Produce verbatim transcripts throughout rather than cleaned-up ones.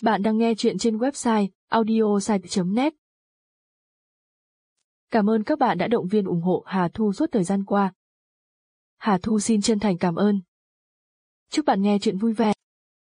Bạn đang nghe chuyện trên website audiosite chấm net. Cảm ơn các bạn đã động viên ủng hộ Hà Thu suốt thời gian qua. Hà Thu xin chân thành cảm ơn. Chúc bạn nghe chuyện vui vẻ.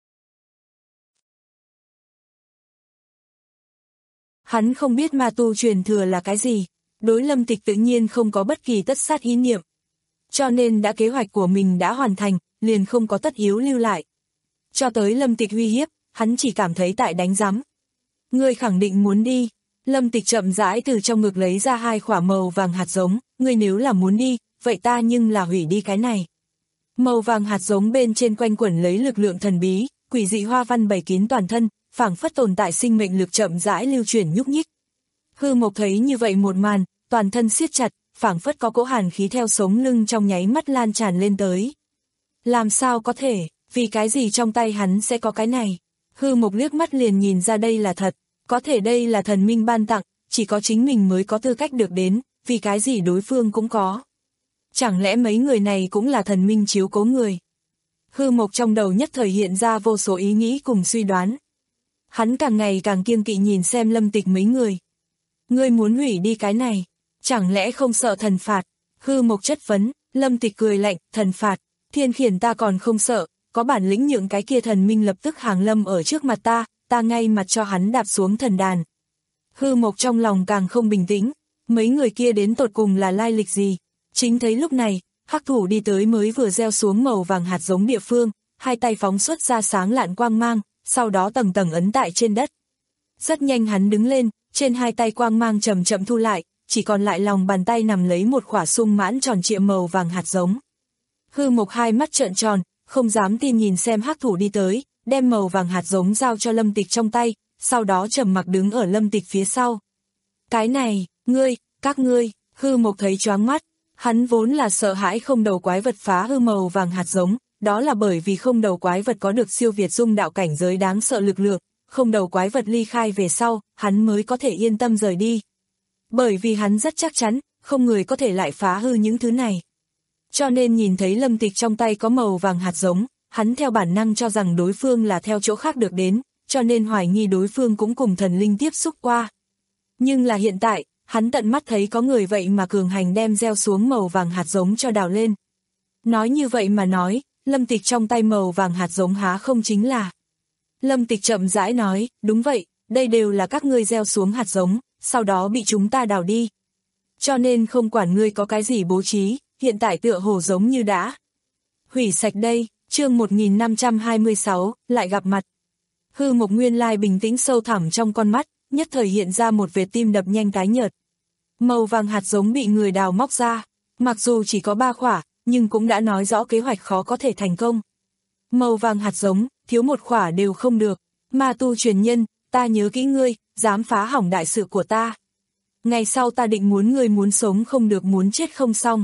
Hắn không biết ma tu truyền thừa là cái gì, đối Lâm Tịch tự nhiên không có bất kỳ tất sát ý niệm. Cho nên đã kế hoạch của mình đã hoàn thành, liền không có tất yếu lưu lại. Cho tới Lâm Tịch uy hiếp, hắn chỉ cảm thấy tại đánh rắm. Ngươi khẳng định muốn đi. Lâm Tịch chậm rãi từ trong ngực lấy ra hai quả màu vàng hạt giống, ngươi nếu là muốn đi, vậy ta nhưng là hủy đi cái này. Màu vàng hạt giống bên trên quanh quẩn lấy lực lượng thần bí, quỷ dị hoa văn bày kín toàn thân, phảng phất tồn tại sinh mệnh lực chậm rãi lưu chuyển nhúc nhích. Hư Mộc thấy như vậy một màn, toàn thân siết chặt, phảng phất có cỗ hàn khí theo sống lưng trong nháy mắt lan tràn lên tới. Làm sao có thể, vì cái gì trong tay hắn sẽ có cái này? Hư Mộc liếc mắt liền nhìn ra đây là thật, có thể đây là thần minh ban tặng, chỉ có chính mình mới có tư cách được đến, vì cái gì đối phương cũng có. Chẳng lẽ mấy người này cũng là thần minh chiếu cố người? Hư Mộc trong đầu nhất thời hiện ra vô số ý nghĩ cùng suy đoán. Hắn càng ngày càng kiêng kỵ nhìn xem Lâm Tịch mấy người. Ngươi muốn hủy đi cái này, chẳng lẽ không sợ thần phạt? Hư Mộc chất vấn. Lâm Tịch cười lạnh, thần phạt, thiên khiển ta còn không sợ, có bản lĩnh nhượng cái kia thần minh lập tức hàng lâm ở trước mặt ta, ta ngay mặt cho hắn đạp xuống thần đàn. Hư Mộc trong lòng càng không bình tĩnh, mấy người kia đến tột cùng là lai lịch gì? Chính thấy lúc này, hắc thủ đi tới mới vừa gieo xuống màu vàng hạt giống địa phương, hai tay phóng xuất ra sáng lạn quang mang, sau đó tầng tầng ấn tại trên đất. Rất nhanh hắn đứng lên, trên hai tay quang mang chậm chậm thu lại, chỉ còn lại lòng bàn tay nằm lấy một quả sung mãn tròn trịa màu vàng hạt giống. Hư Mộc hai mắt trợn tròn, không dám tin nhìn xem hắc thủ đi tới, đem màu vàng hạt giống giao cho Lâm Tịch trong tay, sau đó trầm mặc đứng ở Lâm Tịch phía sau. Cái này, ngươi, các ngươi, Hư Mộc thấy choáng mắt, hắn vốn là sợ hãi không đầu quái vật phá hư màu vàng hạt giống, đó là bởi vì không đầu quái vật có được siêu việt dung đạo cảnh giới đáng sợ lực lượng, không đầu quái vật ly khai về sau, hắn mới có thể yên tâm rời đi. Bởi vì hắn rất chắc chắn, không người có thể lại phá hư những thứ này. Cho nên nhìn thấy Lâm Tịch trong tay có màu vàng hạt giống, hắn theo bản năng cho rằng đối phương là theo chỗ khác được đến, cho nên hoài nghi đối phương cũng cùng thần linh tiếp xúc qua. Nhưng là hiện tại, hắn tận mắt thấy có người vậy mà cường hành đem gieo xuống màu vàng hạt giống cho đào lên. Nói như vậy mà nói, Lâm Tịch trong tay màu vàng hạt giống há không chính là. Lâm Tịch chậm rãi nói, đúng vậy, đây đều là các ngươi gieo xuống hạt giống, sau đó bị chúng ta đào đi. Cho nên không quản ngươi có cái gì bố trí, hiện tại tựa hồ giống như đã hủy sạch đây. Chương một nghìn năm trăm hai mươi sáu, lại gặp mặt. Hư Mộc nguyên lai bình tĩnh sâu thẳm trong con mắt, nhất thời hiện ra một vệt tim đập nhanh tái nhợt. Màu vàng hạt giống bị người đào móc ra, mặc dù chỉ có ba khỏa, nhưng cũng đã nói rõ kế hoạch khó có thể thành công. Màu vàng hạt giống, thiếu một khỏa đều không được. Ma tu truyền nhân, ta nhớ kỹ ngươi, dám phá hỏng đại sự của ta. Ngày sau ta định muốn ngươi muốn sống không được muốn chết không xong.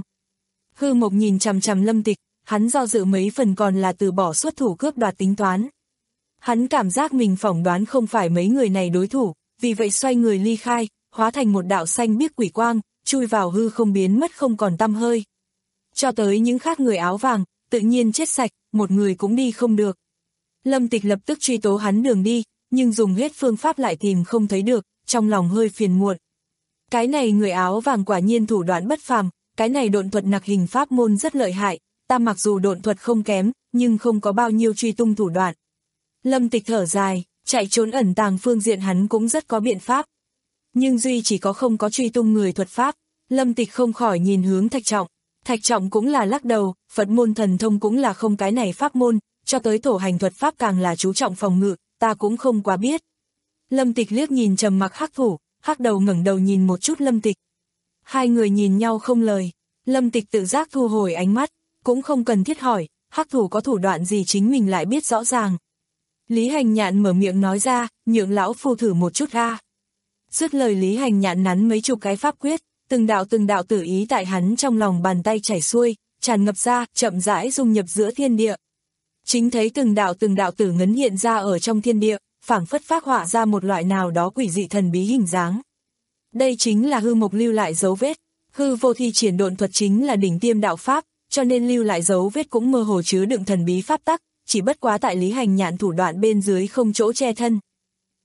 Hư Mộc nhìn chằm chằm Lâm Tịch, hắn do dự mấy phần còn là từ bỏ xuất thủ cướp đoạt tính toán. Hắn cảm giác mình phỏng đoán không phải mấy người này đối thủ, vì vậy xoay người ly khai, hóa thành một đạo xanh biếc quỷ quang, chui vào hư không biến mất không còn tăm hơi. Cho tới những khác người áo vàng, tự nhiên chết sạch, một người cũng đi không được. Lâm Tịch lập tức truy tố hắn đường đi, nhưng dùng hết phương pháp lại tìm không thấy được, trong lòng hơi phiền muộn. Cái này người áo vàng quả nhiên thủ đoạn bất phàm, cái này độn thuật nặc hình pháp môn rất lợi hại, ta mặc dù độn thuật không kém, nhưng không có bao nhiêu truy tung thủ đoạn. Lâm Tịch thở dài, chạy trốn ẩn tàng phương diện hắn cũng rất có biện pháp. Nhưng duy chỉ có không có truy tung người thuật pháp, Lâm Tịch không khỏi nhìn hướng Thạch Trọng. Thạch Trọng cũng là lắc đầu, Phật môn thần thông cũng là không cái này pháp môn, cho tới thổ hành thuật pháp càng là chú trọng phòng ngự, ta cũng không quá biết. Lâm Tịch liếc nhìn trầm mặc hắc thủ, hắc đầu ngẩng đầu nhìn một chút Lâm Tịch. Hai người nhìn nhau không lời, Lâm Tịch tự giác thu hồi ánh mắt, cũng không cần thiết hỏi, hắc thủ có thủ đoạn gì chính mình lại biết rõ ràng. Lý Hành Nhạn mở miệng nói ra, nhượng lão phu thử một chút a. Dứt lời Lý Hành Nhạn nắn mấy chục cái pháp quyết, từng đạo từng đạo tử ý tại hắn trong lòng bàn tay chảy xuôi, tràn ngập ra, chậm rãi dung nhập giữa thiên địa. Chính thấy từng đạo từng đạo tử ngấn hiện ra ở trong thiên địa, phảng phất phác họa ra một loại nào đó quỷ dị thần bí hình dáng. Đây chính là Hư Mộc lưu lại dấu vết, hư vô thi triển độn thuật chính là đỉnh tiêm đạo pháp, cho nên lưu lại dấu vết cũng mơ hồ chứa đựng thần bí pháp tắc, chỉ bất quá tại Lý Hành Nhạn thủ đoạn bên dưới không chỗ che thân.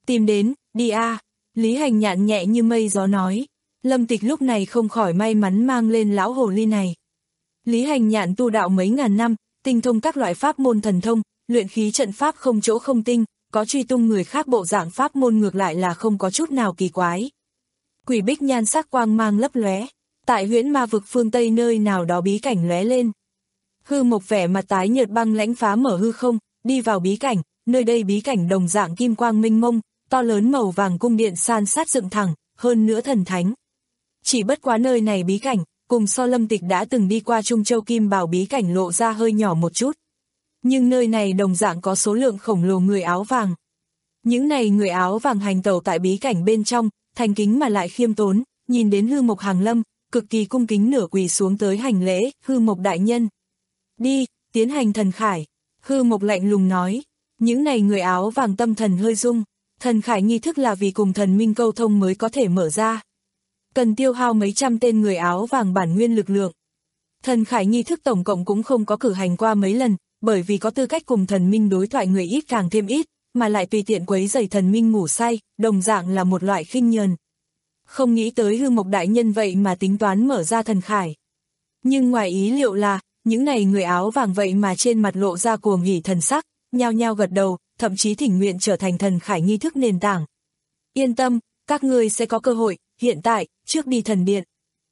Tìm đến, đi a. Lý Hành Nhạn nhẹ như mây gió nói. Lâm Tịch lúc này không khỏi may mắn mang lên lão hồ ly này. Lý Hành Nhạn tu đạo mấy ngàn năm, tinh thông các loại pháp môn thần thông, luyện khí trận pháp không chỗ không tinh, có truy tung người khác bộ dạng pháp môn ngược lại là không có chút nào kỳ quái. Quỷ bích nhan sắc quang mang lấp lóe, tại huyễn ma vực phương Tây nơi nào đó bí cảnh lóe lên. Hư Mộc vẻ mặt tái nhợt băng lãnh phá mở hư không, đi vào bí cảnh, nơi đây bí cảnh đồng dạng kim quang minh mông, to lớn màu vàng cung điện san sát dựng thẳng, hơn nữa thần thánh. Chỉ bất quá nơi này bí cảnh, cùng so Lâm Tịch đã từng đi qua Trung Châu Kim Bảo bí cảnh lộ ra hơi nhỏ một chút. Nhưng nơi này đồng dạng có số lượng khổng lồ người áo vàng. Những này người áo vàng hành tẩu tại bí cảnh bên trong, thành kính mà lại khiêm tốn, nhìn đến Hư Mộc hàng lâm, cực kỳ cung kính nửa quỳ xuống tới hành lễ, Hư Mộc đại nhân. Đi, tiến hành thần khải. Hư Mộc lạnh lùng nói, những này người áo vàng tâm thần hơi rung, thần khải nghi thức là vì cùng thần minh câu thông mới có thể mở ra. Cần tiêu hao mấy trăm tên người áo vàng bản nguyên lực lượng. Thần khải nghi thức tổng cộng cũng không có cử hành qua mấy lần, bởi vì có tư cách cùng thần minh đối thoại người ít càng thêm ít, mà lại tùy tiện quấy rầy thần minh ngủ say, đồng dạng là một loại khinh nhờn. Không nghĩ tới Hư Mộc đại nhân vậy mà tính toán mở ra thần khải. Nhưng ngoài ý liệu là, những này người áo vàng vậy mà trên mặt lộ ra cuồng hỉ thần sắc, nhao nhao gật đầu, thậm chí thỉnh nguyện trở thành thần khải nghi thức nền tảng. Yên tâm, các ngươi sẽ có cơ hội, hiện tại, trước đi thần điện.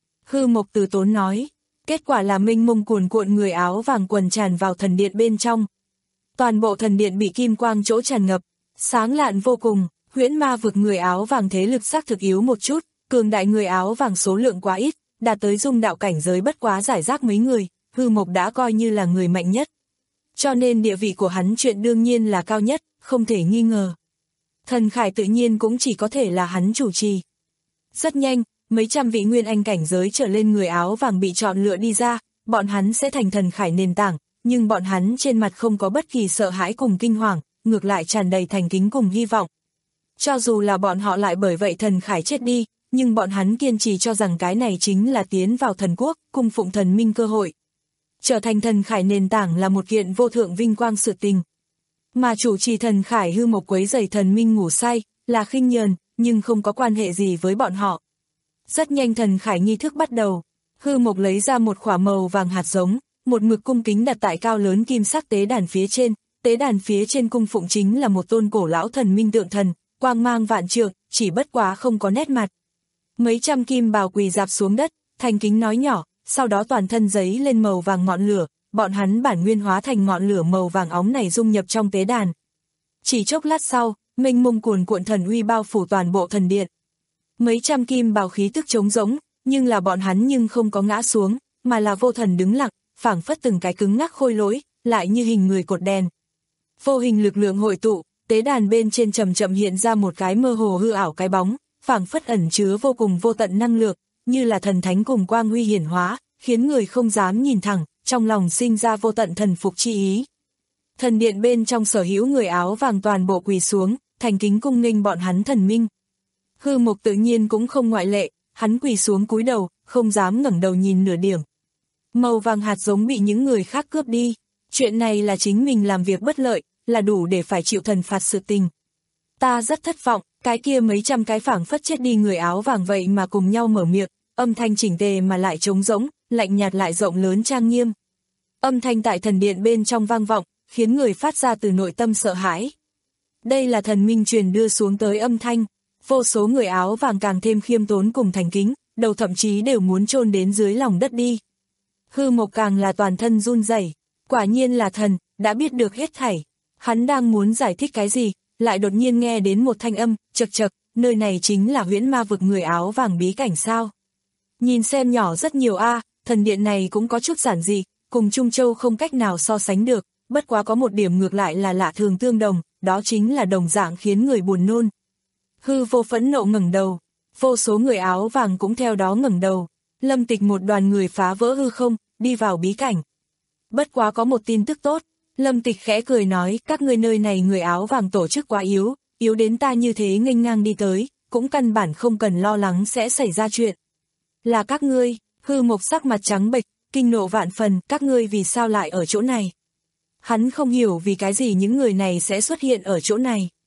Hư Mộc từ tốn nói, kết quả là mênh mông cuồn cuộn người áo vàng quần tràn vào thần điện bên trong. Toàn bộ thần điện bị kim quang chỗ tràn ngập, sáng lạn vô cùng, huyễn ma vực người áo vàng thế lực xác thực yếu một chút, cường đại người áo vàng số lượng quá ít, đạt tới dung đạo cảnh giới bất quá giải rác mấy người, Hư Mộc đã coi như là người mạnh nhất. Cho nên địa vị của hắn chuyện đương nhiên là cao nhất, không thể nghi ngờ. Thần khải tự nhiên cũng chỉ có thể là hắn chủ trì. Rất nhanh, mấy trăm vị nguyên anh cảnh giới trở lên người áo vàng bị chọn lựa đi ra, bọn hắn sẽ thành thần khải nền tảng, nhưng bọn hắn trên mặt không có bất kỳ sợ hãi cùng kinh hoàng, ngược lại tràn đầy thành kính cùng hy vọng. Cho dù là bọn họ lại bởi vậy thần khải chết đi, nhưng bọn hắn kiên trì cho rằng cái này chính là tiến vào thần quốc, cung phụng thần minh cơ hội. Trở thành thần khải nền tảng là một kiện vô thượng vinh quang sự tình. Mà chủ trì thần khải Hư Mộc quấy rầy thần minh ngủ say, là khinh nhờn, nhưng không có quan hệ gì với bọn họ. Rất nhanh thần khải nghi thức bắt đầu, Hư Mộc lấy ra một quả màu vàng hạt giống, một mực cung kính đặt tại cao lớn kim sắc tế đàn phía trên, tế đàn phía trên cung phụng chính là một tôn cổ lão thần minh tượng thần, quang mang vạn trượng, chỉ bất quá không có nét mặt. Mấy trăm kim bào quỳ rạp xuống đất, thành kính nói nhỏ, sau đó toàn thân giấy lên màu vàng ngọn lửa, bọn hắn bản nguyên hóa thành ngọn lửa màu vàng óng này dung nhập trong tế đàn. Chỉ chốc lát sau, mênh mông cuồn cuộn thần uy bao phủ toàn bộ thần điện. Mấy trăm kim bào khí tức trống rỗng, nhưng là bọn hắn nhưng không có ngã xuống, mà là vô thần đứng lặng, phảng phất từng cái cứng ngắc khôi lỗi, lại như hình người cột đèn. Vô hình lực lượng hội tụ, tế đàn bên trên chậm chậm hiện ra một cái mơ hồ hư ảo cái bóng, phảng phất ẩn chứa vô cùng vô tận năng lượng, như là thần thánh cùng quang huy hiển hóa, khiến người không dám nhìn thẳng, trong lòng sinh ra vô tận thần phục chi ý. Thần điện bên trong sở hữu người áo vàng toàn bộ quỳ xuống, thành kính cung nghênh bọn hắn thần minh. Hư Mộc tự nhiên cũng không ngoại lệ, hắn quỳ xuống cúi đầu, không dám ngẩng đầu nhìn nửa điểm. Màu vàng hạt giống bị những người khác cướp đi, chuyện này là chính mình làm việc bất lợi, là đủ để phải chịu thần phạt sự tình. Ta rất thất vọng, cái kia mấy trăm cái phảng phất chết đi người áo vàng vậy mà cùng nhau mở miệng, âm thanh chỉnh tề mà lại trống rỗng, lạnh nhạt lại rộng lớn trang nghiêm. Âm thanh tại thần điện bên trong vang vọng, khiến người phát ra từ nội tâm sợ hãi. Đây là thần minh truyền đưa xuống tới âm thanh, vô số người áo vàng càng thêm khiêm tốn cùng thành kính, đầu thậm chí đều muốn chôn đến dưới lòng đất đi. Hư Mộc càng là toàn thân run rẩy, quả nhiên là thần, đã biết được hết thảy. Hắn đang muốn giải thích cái gì, lại đột nhiên nghe đến một thanh âm, chậc chậc, nơi này chính là huyễn ma vực người áo vàng bí cảnh sao. Nhìn xem nhỏ rất nhiều a, thần điện này cũng có chút giản dị, cùng Trung Châu không cách nào so sánh được, bất quá có một điểm ngược lại là lạ thường tương đồng, đó chính là đồng dạng khiến người buồn nôn. Hư Vô phẫn nộ ngẩng đầu, vô số người áo vàng cũng theo đó ngẩng đầu, Lâm Tịch một đoàn người phá vỡ hư không, đi vào bí cảnh. Bất quá có một tin tức tốt, Lâm Tịch khẽ cười nói, các ngươi nơi này người áo vàng tổ chức quá yếu, yếu đến ta như thế nghênh ngang đi tới, cũng căn bản không cần lo lắng sẽ xảy ra chuyện. Là các ngươi, Hư Mộc sắc mặt trắng bệch, kinh nộ vạn phần, các ngươi vì sao lại ở chỗ này? Hắn không hiểu vì cái gì những người này sẽ xuất hiện ở chỗ này.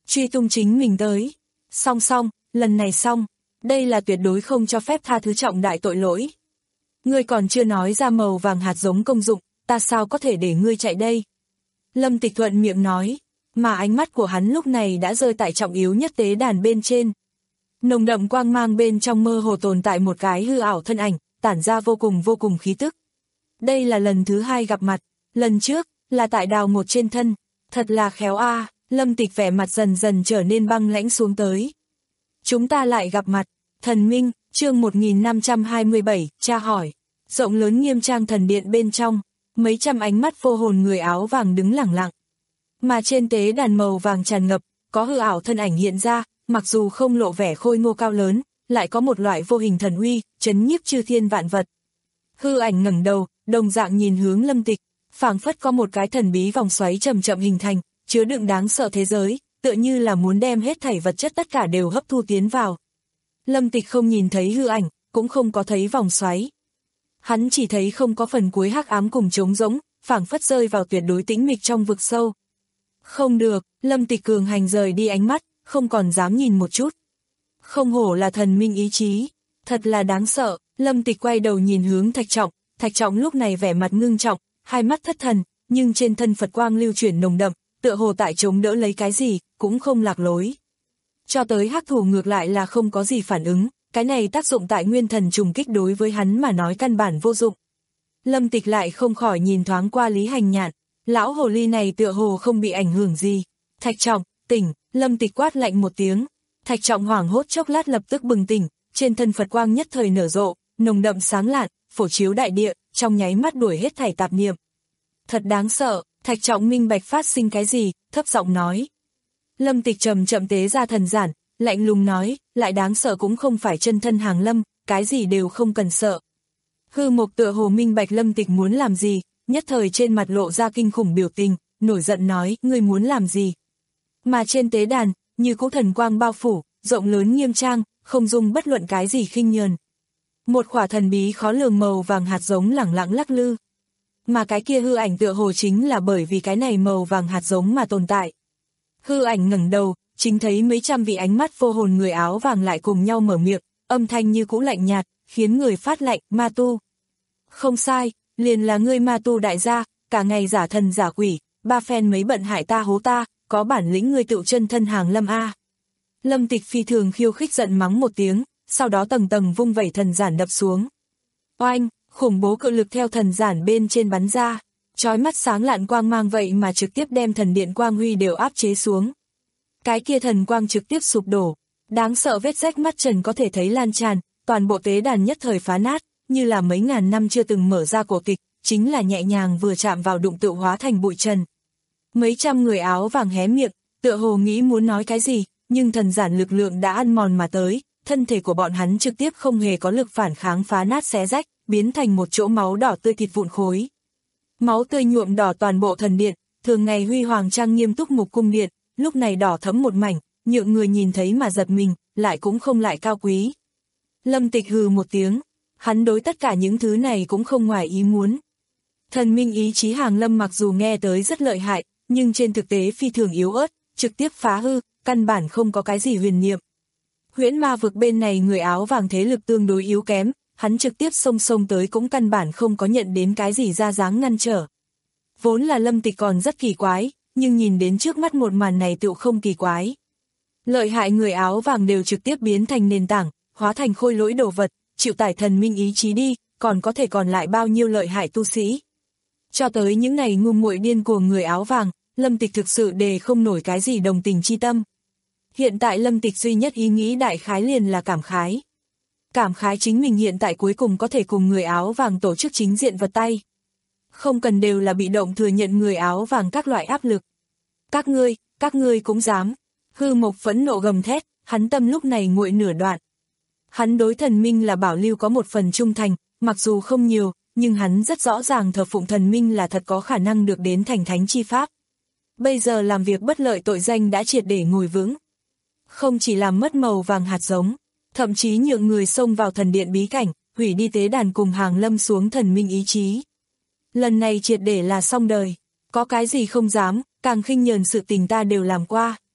truy tung chính mình tới. Song song, lần này xong, đây là tuyệt đối không cho phép tha thứ trọng đại tội lỗi. Ngươi còn chưa nói ra màu vàng hạt giống công dụng, ta sao có thể để ngươi chạy đây? Lâm Tịch thuận miệng nói, mà ánh mắt của hắn lúc này đã rơi tại trọng yếu nhất tế đàn bên trên. Nồng đậm quang mang bên trong mơ hồ tồn tại một cái hư ảo thân ảnh, tản ra vô cùng vô cùng khí tức. Đây là lần thứ hai gặp mặt, lần trước là tại đào một trên thân, thật là khéo a. À. Lâm Tịch vẻ mặt dần dần trở nên băng lãnh xuống tới. Chúng ta lại gặp mặt, thần minh, chương một nghìn năm trăm hai mươi bảy, tra hỏi. Rộng lớn nghiêm trang thần điện bên trong, mấy trăm ánh mắt vô hồn người áo vàng đứng lẳng lặng. Mà trên tế đàn màu vàng tràn ngập, có hư ảo thân ảnh hiện ra, mặc dù không lộ vẻ khôi ngô cao lớn, lại có một loại vô hình thần uy, chấn nhiếp chư thiên vạn vật. Hư ảnh ngẩng đầu, đồng dạng nhìn hướng Lâm Tịch, phảng phất có một cái thần bí vòng xoáy chậm chậm hình thành, chứa đựng đáng sợ thế giới, tựa như là muốn đem hết thảy vật chất tất cả đều hấp thu tiến vào. Lâm Tịch không nhìn thấy hư ảnh, cũng không có thấy vòng xoáy. Hắn chỉ thấy không có phần cuối hắc ám cùng trống rỗng, phảng phất rơi vào tuyệt đối tĩnh mịch trong vực sâu. Không được, Lâm Tịch cường hành rời đi ánh mắt, không còn dám nhìn một chút. Không hổ là thần minh ý chí, thật là đáng sợ. Lâm Tịch quay đầu nhìn hướng Thạch Trọng, Thạch Trọng lúc này vẻ mặt ngưng trọng, hai mắt thất thần, nhưng trên thân Phật quang lưu chuyển nồng đậm, tựa hồ tại chống đỡ lấy cái gì, cũng không lạc lối. Cho tới hắc thủ ngược lại là không có gì phản ứng, cái này tác dụng tại nguyên thần trùng kích đối với hắn mà nói căn bản vô dụng. Lâm Tịch lại không khỏi nhìn thoáng qua Lý Hành Nhạn, lão hồ ly này tựa hồ không bị ảnh hưởng gì. Thạch Trọng, tỉnh, Lâm Tịch quát lạnh một tiếng. Thạch Trọng hoảng hốt chốc lát lập tức bừng tỉnh, trên thân Phật quang nhất thời nở rộ, nồng đậm sáng lạn, phổ chiếu đại địa, trong nháy mắt đuổi hết thảy tạp niệm. Thật đáng sợ, Thạch Trọng minh bạch phát sinh cái gì, thấp giọng nói. Lâm Tịch chậm chậm tế ra thần giản, lạnh lùng nói, lại đáng sợ cũng không phải chân thân hàng lâm, cái gì đều không cần sợ. Hư Mộc tựa hồ minh bạch Lâm Tịch muốn làm gì, nhất thời trên mặt lộ ra kinh khủng biểu tình, nổi giận nói, ngươi muốn làm gì? Mà trên tế đàn, như cũ thần quang bao phủ, rộng lớn nghiêm trang, không dung bất luận cái gì khinh nhờn. Một khỏa thần bí khó lường màu vàng hạt giống lẳng lặng lắc lư. Mà cái kia hư ảnh tựa hồ chính là bởi vì cái này màu vàng hạt giống mà tồn tại. Hư ảnh ngẩng đầu, chính thấy mấy trăm vị ánh mắt vô hồn người áo vàng lại cùng nhau mở miệng, âm thanh như cũ lạnh nhạt, khiến người phát lạnh, ma tu. Không sai, liền là ngươi ma tu đại gia, cả ngày giả thần giả quỷ, ba phen mấy bận hại ta hố ta, có bản lĩnh ngươi tựu chân thân hàng lâm a. Lâm Tịch phi thường khiêu khích giận mắng một tiếng, sau đó tầng tầng vung vẩy thần giản đập xuống. Oanh, khủng bố cự lực theo thần giản bên trên bắn ra, chói mắt sáng lạn quang mang vậy mà trực tiếp đem thần điện quang huy đều áp chế xuống. Cái kia thần quang trực tiếp sụp đổ, đáng sợ vết rách mắt trần có thể thấy lan tràn, toàn bộ tế đàn nhất thời phá nát, như là mấy ngàn năm chưa từng mở ra cổ tịch, chính là nhẹ nhàng vừa chạm vào đụng tự hóa thành bụi trần. Mấy trăm người áo vàng hé miệng, tựa hồ nghĩ muốn nói cái gì, nhưng thần giản lực lượng đã ăn mòn mà tới, thân thể của bọn hắn trực tiếp không hề có lực phản kháng phá nát xé rách, biến thành một chỗ máu đỏ tươi thịt vụn khối. Máu tươi nhuộm đỏ toàn bộ thần điện, thường ngày huy hoàng trang nghiêm túc mục cung điện, lúc này đỏ thẫm một mảnh, nhượng người nhìn thấy mà giật mình, lại cũng không lại cao quý. Lâm Tịch hừ một tiếng, hắn đối tất cả những thứ này cũng không ngoài ý muốn. Thần minh ý chí hàng lâm mặc dù nghe tới rất lợi hại, nhưng trên thực tế phi thường yếu ớt, trực tiếp phá hư, căn bản không có cái gì huyền niệm. Huyễn ma vực bên này người áo vàng thế lực tương đối yếu kém, hắn trực tiếp xông xông tới cũng căn bản không có nhận đến cái gì ra dáng ngăn trở. Vốn là Lâm Tịch còn rất kỳ quái, nhưng nhìn đến trước mắt một màn này tựu không kỳ quái. Lợi hại người áo vàng đều trực tiếp biến thành nền tảng, hóa thành khôi lỗi đồ vật, chịu tải thần minh ý chí đi, còn có thể còn lại bao nhiêu lợi hại tu sĩ. Cho tới những ngày ngu muội điên của người áo vàng, Lâm Tịch thực sự đề không nổi cái gì đồng tình chi tâm. Hiện tại Lâm Tịch duy nhất ý nghĩ đại khái liền là cảm khái. Cảm khái chính mình hiện tại cuối cùng có thể cùng người áo vàng tổ chức chính diện vật tay. Không cần đều là bị động thừa nhận người áo vàng các loại áp lực. Các ngươi, các ngươi cũng dám. Hư Mộc phẫn nộ gầm thét, hắn tâm lúc này nguội nửa đoạn. Hắn đối thần minh là bảo lưu có một phần trung thành, mặc dù không nhiều, nhưng hắn rất rõ ràng thờ phụng thần minh là thật có khả năng được đến thành thánh chi pháp. Bây giờ làm việc bất lợi tội danh đã triệt để ngồi vững. Không chỉ làm mất màu vàng hạt giống, thậm chí nhượng người xông vào thần điện bí cảnh, hủy đi tế đàn cùng hàng lâm xuống thần minh ý chí. Lần này triệt để là xong đời, có cái gì không dám, càng khinh nhờn sự tình ta đều làm qua.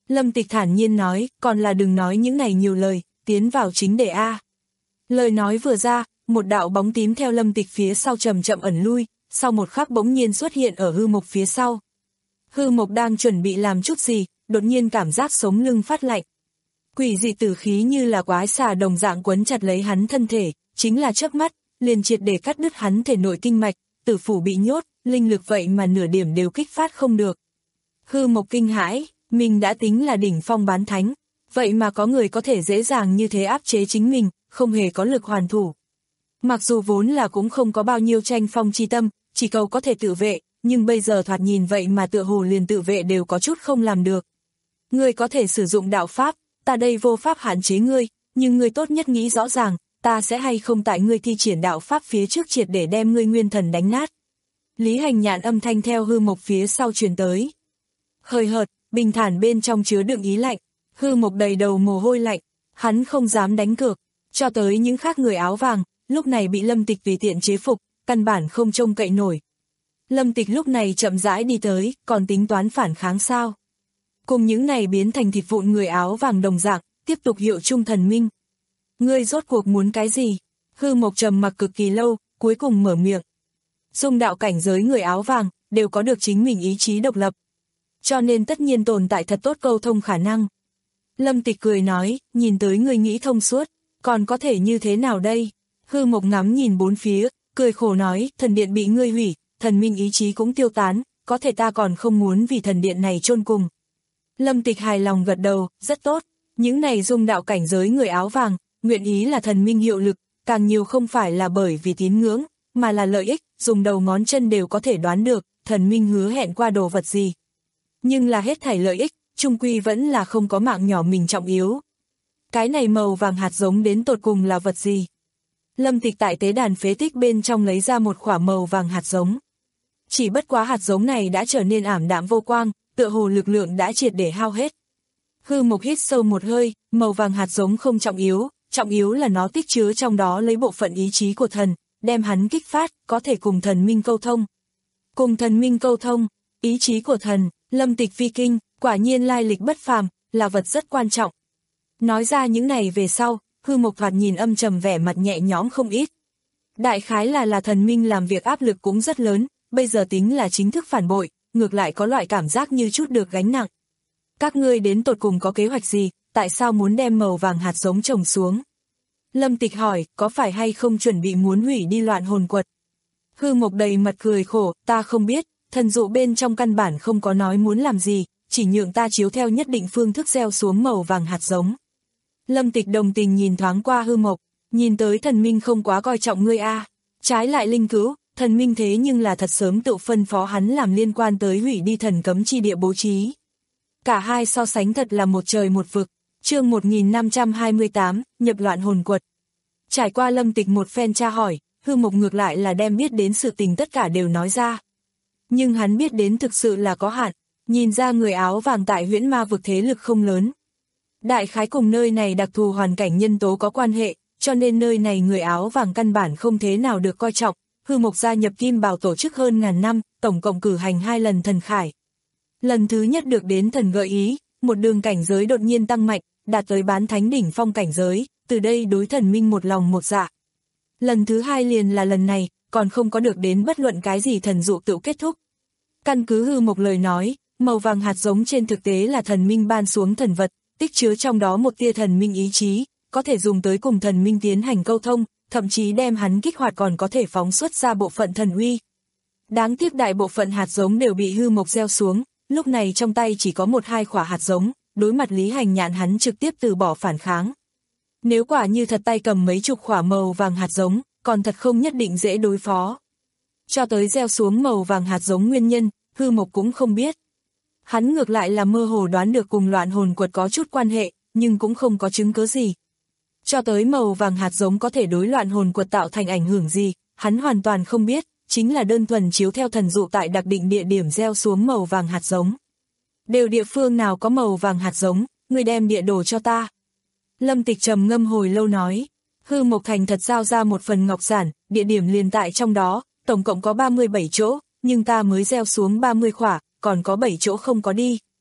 Lâm Tịch thản nhiên nói, còn là đừng nói những này nhiều lời, tiến vào chính đề A. Lời nói vừa ra, một đạo bóng tím theo Lâm Tịch phía sau chậm chậm ẩn lui, sau một khắc bỗng nhiên xuất hiện ở Hư Mộc phía sau. Hư Mộc đang chuẩn bị làm chút gì, đột nhiên cảm giác sống lưng phát lạnh. Quỷ dị tử khí như là quái xà đồng dạng quấn chặt lấy hắn thân thể, chính là chớp mắt, liền triệt để cắt đứt hắn thể nội kinh mạch, tử phủ bị nhốt, linh lực vậy mà nửa điểm đều kích phát không được. Hư Mộc kinh hãi, mình đã tính là đỉnh phong bán thánh, vậy mà có người có thể dễ dàng như thế áp chế chính mình, không hề có lực hoàn thủ. Mặc dù vốn là cũng không có bao nhiêu tranh phong chi tâm, chỉ cầu có thể tự vệ, nhưng bây giờ thoạt nhìn vậy mà tựa hồ liền tự vệ đều có chút không làm được. Ngươi có thể sử dụng đạo pháp, ta đây vô pháp hạn chế ngươi, nhưng ngươi tốt nhất nghĩ rõ ràng, ta sẽ hay không tại ngươi thi triển đạo pháp phía trước triệt để đem ngươi nguyên thần đánh nát. Lý Hành Nhạn âm thanh theo Hư Mộc phía sau truyền tới. Hời hợt, bình thản bên trong chứa đựng ý lạnh, Hư Mộc đầy đầu mồ hôi lạnh, hắn không dám đánh cược, cho tới những khác người áo vàng, lúc này bị Lâm Tịch tùy tiện chế phục, căn bản không trông cậy nổi. Lâm Tịch lúc này chậm rãi đi tới, còn tính toán phản kháng sao? Cùng những này biến thành thịt vụn người áo vàng đồng dạng, tiếp tục hiệu chung thần minh. Ngươi rốt cuộc muốn cái gì? Hư Mộc trầm mặc cực kỳ lâu, cuối cùng mở miệng. Dung đạo cảnh giới người áo vàng, đều có được chính mình ý chí độc lập. Cho nên tất nhiên tồn tại thật tốt câu thông khả năng. Lâm Tịch cười nói, nhìn tới người nghĩ thông suốt, còn có thể như thế nào đây? Hư Mộc ngắm nhìn bốn phía, cười khổ nói, thần điện bị ngươi hủy, thần minh ý chí cũng tiêu tán, có thể ta còn không muốn vì thần điện này chôn cùng. Lâm Tịch hài lòng gật đầu, rất tốt, những này dung đạo cảnh giới người áo vàng, nguyện ý là thần minh hiệu lực, càng nhiều không phải là bởi vì tín ngưỡng, mà là lợi ích, dùng đầu ngón chân đều có thể đoán được, thần minh hứa hẹn qua đồ vật gì. Nhưng là hết thảy lợi ích, chung quy vẫn là không có mạng nhỏ mình trọng yếu. Cái này màu vàng hạt giống đến tột cùng là vật gì? Lâm Tịch tại tế đàn phế tích bên trong lấy ra một quả màu vàng hạt giống. Chỉ bất quá hạt giống này đã trở nên ảm đạm vô quang, tựa hồ lực lượng đã triệt để hao hết. Hư Mộc hít sâu một hơi, màu vàng hạt giống không trọng yếu, trọng yếu là nó tích chứa trong đó lấy bộ phận ý chí của thần, đem hắn kích phát, có thể cùng thần minh câu thông. Cùng thần minh câu thông, ý chí của thần, Lâm Tịch vi kinh, quả nhiên lai lịch bất phàm, là vật rất quan trọng. Nói ra những này về sau, Hư Mộc thoạt nhìn âm trầm vẻ mặt nhẹ nhõm không ít. Đại khái là là thần minh làm việc áp lực cũng rất lớn, bây giờ tính là chính thức phản bội, ngược lại có loại cảm giác như chút được gánh nặng. Các ngươi đến tột cùng có kế hoạch gì, tại sao muốn đem màu vàng hạt giống trồng xuống? Lâm Tịch hỏi, có phải hay không chuẩn bị muốn hủy đi loạn hồn quật? Hư Mộc đầy mặt cười khổ, ta không biết, thần dụ bên trong căn bản không có nói muốn làm gì, chỉ nhượng ta chiếu theo nhất định phương thức gieo xuống màu vàng hạt giống. Lâm Tịch đồng tình nhìn thoáng qua Hư Mộc, nhìn tới thần minh không quá coi trọng ngươi a, trái lại linh cứu, thần minh thế nhưng là thật sớm tự phân phó hắn làm liên quan tới hủy đi thần cấm chi địa bố trí. Cả hai so sánh thật là một trời một vực, chương một nghìn năm trăm hai mươi tám, nhập loạn hồn quật. Trải qua Lâm Tịch một phen tra hỏi, Hư Mộc ngược lại là đem biết đến sự tình tất cả đều nói ra. Nhưng hắn biết đến thực sự là có hạn, nhìn ra người áo vàng tại huyễn ma vực thế lực không lớn. Đại khái cùng nơi này đặc thù hoàn cảnh nhân tố có quan hệ, cho nên nơi này người áo vàng căn bản không thế nào được coi trọng. Hư Mộc gia nhập Kim Bảo tổ chức hơn ngàn năm, tổng cộng cử hành hai lần thần khải. Lần thứ nhất được đến thần gợi ý, một đường cảnh giới đột nhiên tăng mạnh, đạt tới bán thánh đỉnh phong cảnh giới, từ đây đối thần minh một lòng một dạ. Lần thứ hai liền là lần này, còn không có được đến bất luận cái gì thần dụ tự kết thúc. Căn cứ Hư Mộc lời nói, màu vàng hạt giống trên thực tế là thần minh ban xuống thần vật, tích chứa trong đó một tia thần minh ý chí, có thể dùng tới cùng thần minh tiến hành câu thông, thậm chí đem hắn kích hoạt còn có thể phóng xuất ra bộ phận thần uy. Đáng tiếc đại bộ phận hạt giống đều bị Hư Mộc gieo xuống, lúc này trong tay chỉ có một hai quả hạt giống, đối mặt Lý Hành Nhạn hắn trực tiếp từ bỏ phản kháng. Nếu quả như thật tay cầm mấy chục quả màu vàng hạt giống, còn thật không nhất định dễ đối phó. Cho tới gieo xuống màu vàng hạt giống nguyên nhân, Hư Mộc cũng không biết. Hắn ngược lại là mơ hồ đoán được cùng loạn hồn quật có chút quan hệ, nhưng cũng không có chứng cứ gì. Cho tới màu vàng hạt giống có thể đối loạn hồn quật tạo thành ảnh hưởng gì, hắn hoàn toàn không biết, chính là đơn thuần chiếu theo thần dụ tại đặc định địa điểm gieo xuống màu vàng hạt giống. Đều địa phương nào có màu vàng hạt giống, người đem địa đồ cho ta. Lâm Tịch trầm ngâm hồi lâu nói, Hư Mộc thành thật giao ra một phần ngọc giản, địa điểm liền tại trong đó, tổng cộng có ba mươi bảy chỗ, nhưng ta mới gieo xuống ba mươi khỏa, còn có bảy chỗ không có đi.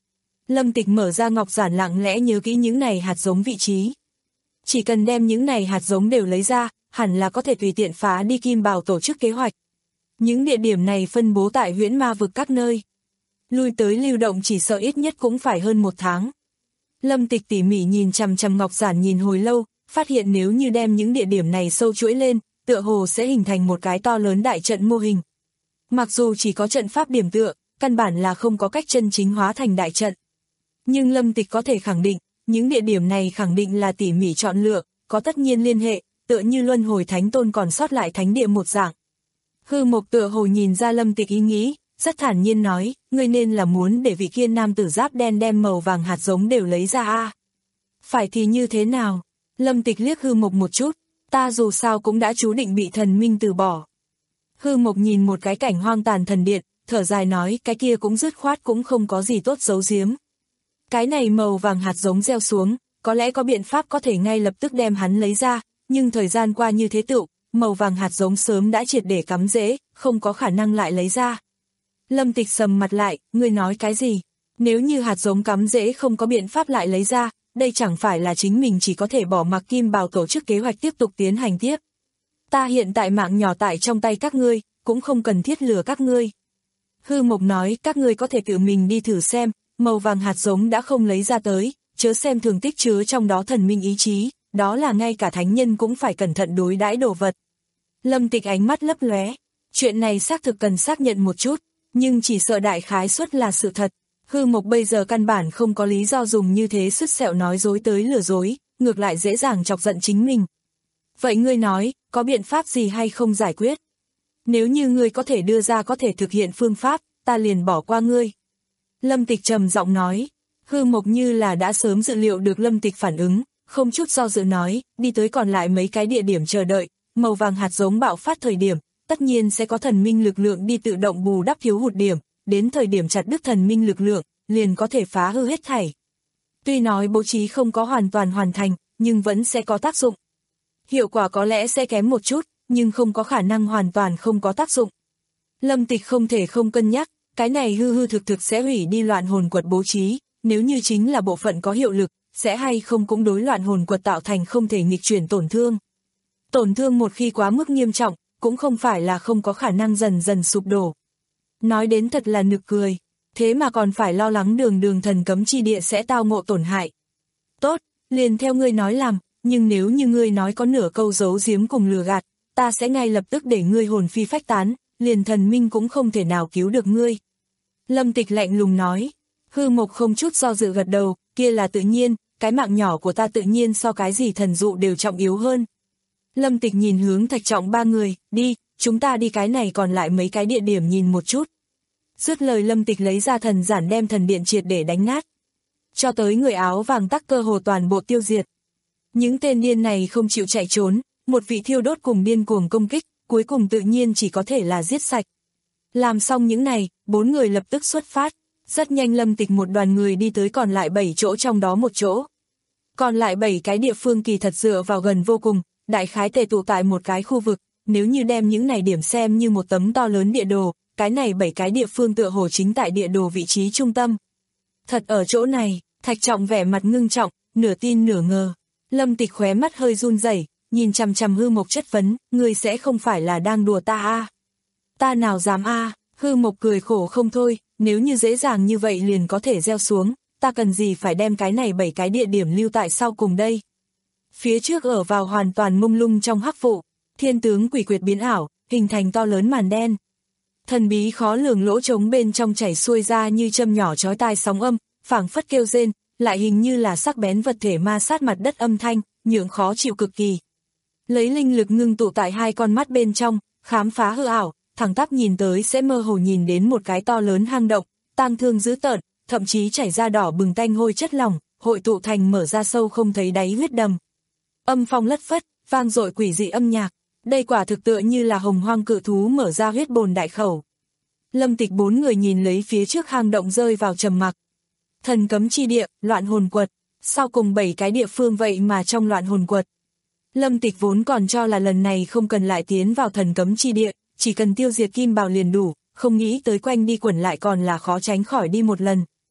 Lâm Tịch mở ra ngọc giản lặng lẽ nhớ kỹ những này hạt giống vị trí. Chỉ cần đem những này hạt giống đều lấy ra, hẳn là có thể tùy tiện phá đi kim bào tổ chức kế hoạch. Những địa điểm này phân bố tại huyễn ma vực các nơi. Lui tới lưu động chỉ sợ ít nhất cũng phải hơn một tháng. Lâm Tịch tỉ mỉ nhìn chằm chằm ngọc giản nhìn hồi lâu, phát hiện nếu như đem những địa điểm này sâu chuỗi lên, tựa hồ sẽ hình thành một cái to lớn đại trận mô hình. Mặc dù chỉ có trận pháp điểm tựa, căn bản là không có cách chân chính hóa thành đại trận. Nhưng Lâm Tịch có thể khẳng định, những địa điểm này khẳng định là tỉ mỉ chọn lựa, có tất nhiên liên hệ, tựa như luân hồi thánh tôn còn sót lại thánh địa một dạng. Hư Mộc tựa hồ nhìn ra Lâm Tịch ý nghĩ, rất thản nhiên nói, ngươi nên là muốn để vị kia nam tử giáp đen đem màu vàng hạt giống đều lấy ra a. À? Phải thì như thế nào? Lâm Tịch liếc Hư Mộc một chút, ta dù sao cũng đã chú định bị thần minh từ bỏ. Hư Mộc nhìn một cái cảnh hoang tàn thần điện, thở dài nói, cái kia cũng dứt khoát cũng không có gì tốt giấu giếm. Cái này màu vàng hạt giống gieo xuống, có lẽ có biện pháp có thể ngay lập tức đem hắn lấy ra, nhưng thời gian qua như thế tựu, màu vàng hạt giống sớm đã triệt để cắm rễ, không có khả năng lại lấy ra. Lâm Tịch sầm mặt lại, ngươi nói cái gì? Nếu như hạt giống cắm rễ không có biện pháp lại lấy ra, đây chẳng phải là chính mình chỉ có thể bỏ mặc kim bào tổ chức kế hoạch tiếp tục tiến hành tiếp. Ta hiện tại mạng nhỏ tại trong tay các ngươi, cũng không cần thiết lừa các ngươi. Hư Mộc nói, các ngươi có thể tự mình đi thử xem, màu vàng hạt giống đã không lấy ra tới, chớ xem thường tích chứa trong đó thần minh ý chí, đó là ngay cả thánh nhân cũng phải cẩn thận đối đãi đồ vật. Lâm Tịch ánh mắt lấp lóe, chuyện này xác thực cần xác nhận một chút, nhưng chỉ sợ đại khái suất là sự thật. Hư Mộc bây giờ căn bản không có lý do dùng như thế sứt sẹo nói dối tới lừa dối, ngược lại dễ dàng chọc giận chính mình. Vậy ngươi nói, có biện pháp gì hay không giải quyết? Nếu như ngươi có thể đưa ra có thể thực hiện phương pháp, ta liền bỏ qua ngươi. Lâm Tịch trầm giọng nói, Hư Mộc như là đã sớm dự liệu được Lâm Tịch phản ứng, không chút do dự nói, đi tới còn lại mấy cái địa điểm chờ đợi, màu vàng hạt giống bạo phát thời điểm, tất nhiên sẽ có thần minh lực lượng đi tự động bù đắp thiếu hụt điểm, đến thời điểm chặt đứt thần minh lực lượng, liền có thể phá hư hết thảy. Tuy nói bố trí không có hoàn toàn hoàn thành, nhưng vẫn sẽ có tác dụng. Hiệu quả có lẽ sẽ kém một chút, nhưng không có khả năng hoàn toàn không có tác dụng. Lâm Tịch không thể không cân nhắc, cái này hư hư thực thực sẽ hủy đi loạn hồn quật bố trí, nếu như chính là bộ phận có hiệu lực, sẽ hay không cũng đối loạn hồn quật tạo thành không thể nghịch chuyển tổn thương. Tổn thương một khi quá mức nghiêm trọng, cũng không phải là không có khả năng dần dần sụp đổ. Nói đến thật là nực cười, thế mà còn phải lo lắng đường đường thần cấm chi địa sẽ tao ngộ tổn hại. Tốt, liền theo ngươi nói làm, nhưng nếu như ngươi nói có nửa câu giấu giếm cùng lừa gạt, ta sẽ ngay lập tức để ngươi hồn phi phách tán, liền thần minh cũng không thể nào cứu được ngươi. Lâm Tịch lạnh lùng nói, Hư Mộc không chút do dự gật đầu, kia là tự nhiên, cái mạng nhỏ của ta tự nhiên so cái gì thần dụ đều trọng yếu hơn. Lâm Tịch nhìn hướng Thạch Trọng ba người, đi, chúng ta đi cái này còn lại mấy cái địa điểm nhìn một chút. Dứt lời Lâm Tịch lấy ra thần giản đem thần điện triệt để đánh nát. Cho tới người áo vàng tắc cơ hồ toàn bộ tiêu diệt. Những tên điên này không chịu chạy trốn, một vị thiêu đốt cùng điên cuồng công kích, cuối cùng tự nhiên chỉ có thể là giết sạch. Làm xong những này, bốn người lập tức xuất phát. Rất nhanh Lâm Tịch một đoàn người đi tới còn lại bảy chỗ trong đó một chỗ. Còn lại bảy cái địa phương kỳ thật dựa vào gần vô cùng, đại khái tề tụ tại một cái khu vực, nếu như đem những này điểm xem như một tấm to lớn địa đồ, cái này bảy cái địa phương tựa hồ chính tại địa đồ vị trí trung tâm. Thật ở chỗ này, Thạch Trọng vẻ mặt ngưng trọng, nửa tin nửa ngờ. Lâm Tịch khóe mắt hơi run rẩy, nhìn chằm chằm Hư Mộc chất vấn, ngươi sẽ không phải là đang đùa ta a? À? Ta nào dám a? À? Hư Mộc cười khổ không thôi, nếu như dễ dàng như vậy liền có thể gieo xuống, ta cần gì phải đem cái này bảy cái địa điểm lưu tại sau cùng đây. Phía trước ở vào hoàn toàn mông lung trong hắc vụ, thiên tướng quỷ quyệt biến ảo, hình thành to lớn màn đen. Thần bí khó lường lỗ trống bên trong chảy xuôi ra như châm nhỏ chói tai sóng âm, phảng phất kêu rên, lại hình như là sắc bén vật thể ma sát mặt đất âm thanh, nhượng khó chịu cực kỳ. Lấy linh lực ngưng tụ tại hai con mắt bên trong, khám phá hư ảo, thẳng tắp nhìn tới sẽ mơ hồ nhìn đến một cái to lớn hang động, tang thương dữ tợn, thậm chí chảy ra đỏ bừng tanh hôi chất lỏng, hội tụ thành mở ra sâu không thấy đáy huyết đầm. Âm phong lất phất, vang dội quỷ dị âm nhạc, đây quả thực tựa như là hồng hoang cự thú mở ra huyết bồn đại khẩu. Lâm Tịch bốn người nhìn lấy phía trước hang động rơi vào trầm mặc. Thần cấm chi địa, loạn hồn quật, sau cùng bảy cái địa phương vậy mà trong loạn hồn quật. Lâm Tịch vốn còn cho là lần này không cần lại tiến vào thần cấm chi địa, chỉ cần tiêu diệt kim bào liền đủ, không nghĩ tới quanh đi quẩn lại còn là khó tránh khỏi đi một lần.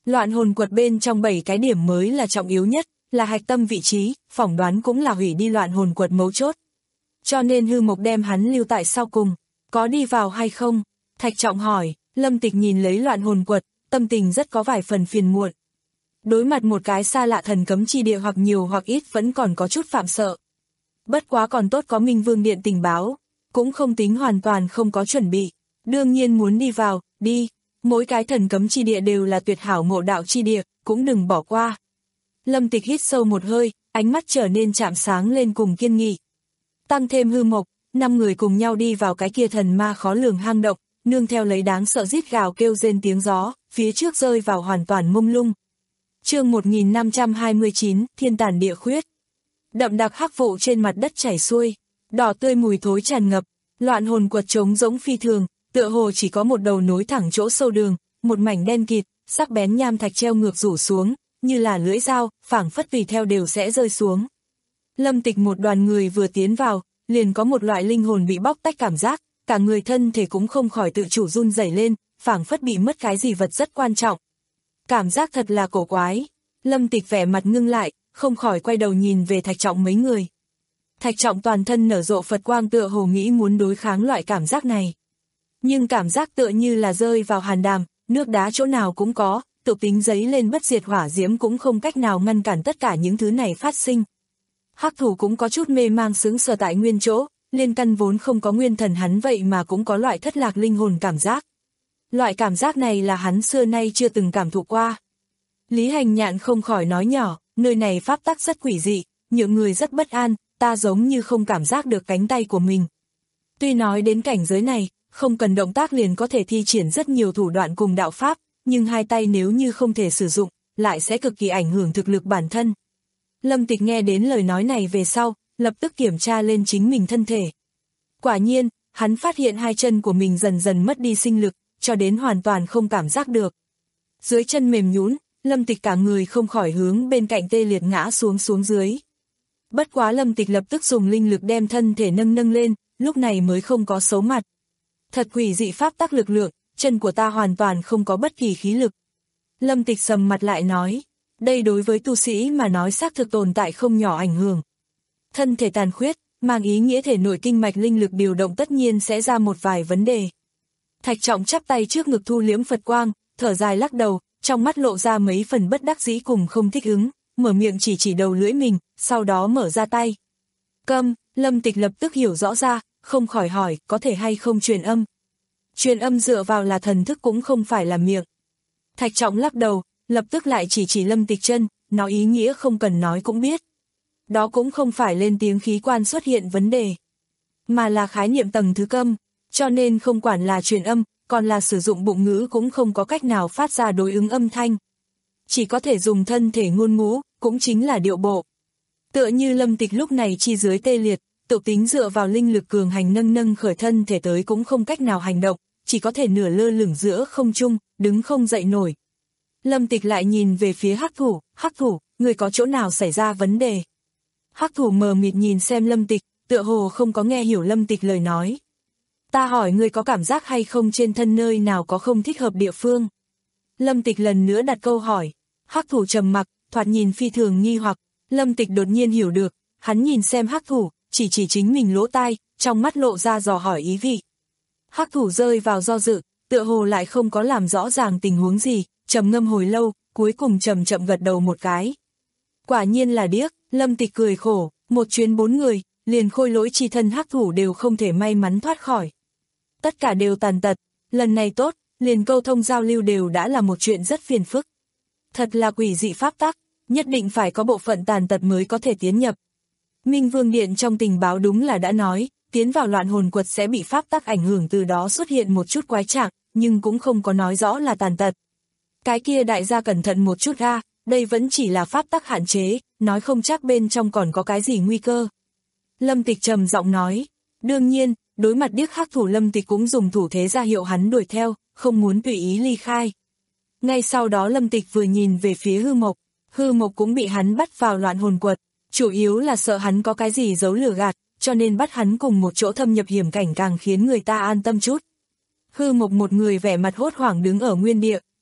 Loạn hồn quật bên trong bảy cái điểm mới là trọng yếu nhất, là hạch tâm vị trí, phỏng đoán cũng là hủy đi loạn hồn quật mấu chốt. Cho nên Hư Mộc đem hắn lưu tại sau cùng, có đi vào hay không? Thạch Trọng hỏi. Lâm Tịch nhìn lấy loạn hồn quật, tâm tình rất có vài phần phiền muộn. Đối mặt một cái xa lạ thần cấm chi địa hoặc nhiều hoặc ít vẫn còn có chút phạm sợ. Bất quá còn tốt có Minh Vương Điện tình báo, cũng không tính hoàn toàn không có chuẩn bị. Đương nhiên muốn đi vào, đi. Mỗi cái thần cấm chi địa đều là tuyệt hảo ngộ đạo chi địa, cũng đừng bỏ qua. Lâm Tịch hít sâu một hơi, ánh mắt trở nên chạm sáng lên cùng kiên nghị. Tăng thêm Hư Mộc, năm người cùng nhau đi vào cái kia thần ma khó lường hang động, nương theo lấy đáng sợ rít gào kêu rên tiếng gió, phía trước rơi vào hoàn toàn mông lung. Chương một nghìn năm trăm hai mươi chín, Thiên Tản Địa Khuyết. Đậm đặc hắc vụ trên mặt đất chảy xuôi, đỏ tươi mùi thối tràn ngập, loạn hồn quật trống rỗng phi thường, tựa hồ chỉ có một đầu nối thẳng chỗ sâu đường, một mảnh đen kịt, sắc bén nham thạch treo ngược rủ xuống, như là lưỡi dao, phảng phất vì theo đều sẽ rơi xuống. Lâm Tịch một đoàn người vừa tiến vào, liền có một loại linh hồn bị bóc tách cảm giác, cả người thân thể cũng không khỏi tự chủ run rẩy lên, phảng phất bị mất cái gì vật rất quan trọng. Cảm giác thật là cổ quái. Lâm Tịch vẻ mặt ngưng lại, không khỏi quay đầu nhìn về Thạch Trọng mấy người. Thạch Trọng toàn thân nở rộ Phật quang tựa hồ nghĩ muốn đối kháng loại cảm giác này. Nhưng cảm giác tựa như là rơi vào hàn đàm, nước đá chỗ nào cũng có, tự tính giấy lên bất diệt hỏa diễm cũng không cách nào ngăn cản tất cả những thứ này phát sinh. Hắc thủ cũng có chút mê mang sững sờ tại nguyên chỗ, liên căn vốn không có nguyên thần hắn vậy mà cũng có loại thất lạc linh hồn cảm giác. Loại cảm giác này là hắn xưa nay chưa từng cảm thụ qua. Lý Hành Nhạn không khỏi nói nhỏ, nơi này pháp tắc rất quỷ dị, những người rất bất an, ta giống như không cảm giác được cánh tay của mình. Tuy nói đến cảnh giới này, không cần động tác liền có thể thi triển rất nhiều thủ đoạn cùng đạo pháp, nhưng hai tay nếu như không thể sử dụng, lại sẽ cực kỳ ảnh hưởng thực lực bản thân. Lâm Tịch nghe đến lời nói này về sau, lập tức kiểm tra lên chính mình thân thể. Quả nhiên, hắn phát hiện hai chân của mình dần dần mất đi sinh lực, cho đến hoàn toàn không cảm giác được. Dưới chân mềm nhũn, Lâm Tịch cả người không khỏi hướng bên cạnh tê liệt ngã xuống xuống dưới. Bất quá Lâm Tịch lập tức dùng linh lực đem thân thể nâng nâng lên, lúc này mới không có xấu mặt. Thật quỷ dị pháp tắc lực lượng, chân của ta hoàn toàn không có bất kỳ khí lực. Lâm Tịch sầm mặt lại nói, đây đối với tu sĩ mà nói xác thực tồn tại không nhỏ ảnh hưởng. Thân thể tàn khuyết, mang ý nghĩa thể nội kinh mạch linh lực điều động tất nhiên sẽ ra một vài vấn đề. Thạch Trọng chắp tay trước ngực thu liễm Phật quang, thở dài lắc đầu, trong mắt lộ ra mấy phần bất đắc dĩ cùng không thích ứng, mở miệng chỉ chỉ đầu lưỡi mình, sau đó mở ra tay. Câm, Lâm Tịch lập tức hiểu rõ ra, không khỏi hỏi, có thể hay không truyền âm. Truyền âm dựa vào là thần thức cũng không phải là miệng. Thạch Trọng lắc đầu, lập tức lại chỉ chỉ Lâm Tịch chân, nói ý nghĩa không cần nói cũng biết. Đó cũng không phải lên tiếng khí quan xuất hiện vấn đề, mà là khái niệm tầng thứ câm, cho nên không quản là truyền âm, còn là sử dụng bụng ngữ cũng không có cách nào phát ra đối ứng âm thanh. Chỉ có thể dùng thân thể ngôn ngữ, cũng chính là điệu bộ. Tựa như Lâm Tịch lúc này chi dưới tê liệt, tự tính dựa vào linh lực cường hành nâng nâng khởi thân thể tới cũng không cách nào hành động, chỉ có thể nửa lơ lửng giữa không trung, đứng không dậy nổi. Lâm Tịch lại nhìn về phía Hắc thủ, Hắc thủ, người có chỗ nào xảy ra vấn đề? Hắc thủ mờ mịt nhìn xem Lâm Tịch, tựa hồ không có nghe hiểu Lâm Tịch lời nói. Ta hỏi người có cảm giác hay không trên thân nơi nào có không thích hợp địa phương? Lâm Tịch lần nữa đặt câu hỏi. Hắc thủ trầm mặc, thoạt nhìn phi thường nghi hoặc. Lâm Tịch đột nhiên hiểu được, hắn nhìn xem Hắc thủ, chỉ chỉ chính mình lỗ tai, trong mắt lộ ra dò hỏi ý vị. Hắc thủ rơi vào do dự, tựa hồ lại không có làm rõ ràng tình huống gì, trầm ngâm hồi lâu, cuối cùng chậm chậm gật đầu một cái. Quả nhiên là điếc, Lâm Tịch cười khổ, một chuyến bốn người, liền khôi lỗi chi thân Hắc thủ đều không thể may mắn thoát khỏi. Tất cả đều tàn tật, lần này tốt, liền câu thông giao lưu đều đã là một chuyện rất phiền phức. Thật là quỷ dị pháp tắc, nhất định phải có bộ phận tàn tật mới có thể tiến nhập. Minh Vương Điện trong tình báo đúng là đã nói, tiến vào loạn hồn quật sẽ bị pháp tắc ảnh hưởng, từ đó xuất hiện một chút quái trạng, nhưng cũng không có nói rõ là tàn tật. Cái kia đại gia cẩn thận một chút ga, đây vẫn chỉ là pháp tắc hạn chế, nói không chắc bên trong còn có cái gì nguy cơ. Lâm Tịch trầm giọng nói, đương nhiên, đối mặt điếc Hắc thủ Lâm Tịch cũng dùng thủ thế ra hiệu hắn đuổi theo, không muốn tùy ý ly khai. Ngay sau đó Lâm Tịch vừa nhìn về phía Hư Mộc, Hư Mộc cũng bị hắn bắt vào loạn hồn quật, chủ yếu là sợ hắn có cái gì giấu lừa gạt, cho nên bắt hắn cùng một chỗ thâm nhập hiểm cảnh càng khiến người ta an tâm chút. Hư Mộc một người vẻ mặt hốt hoảng đứng ở nguyên địa,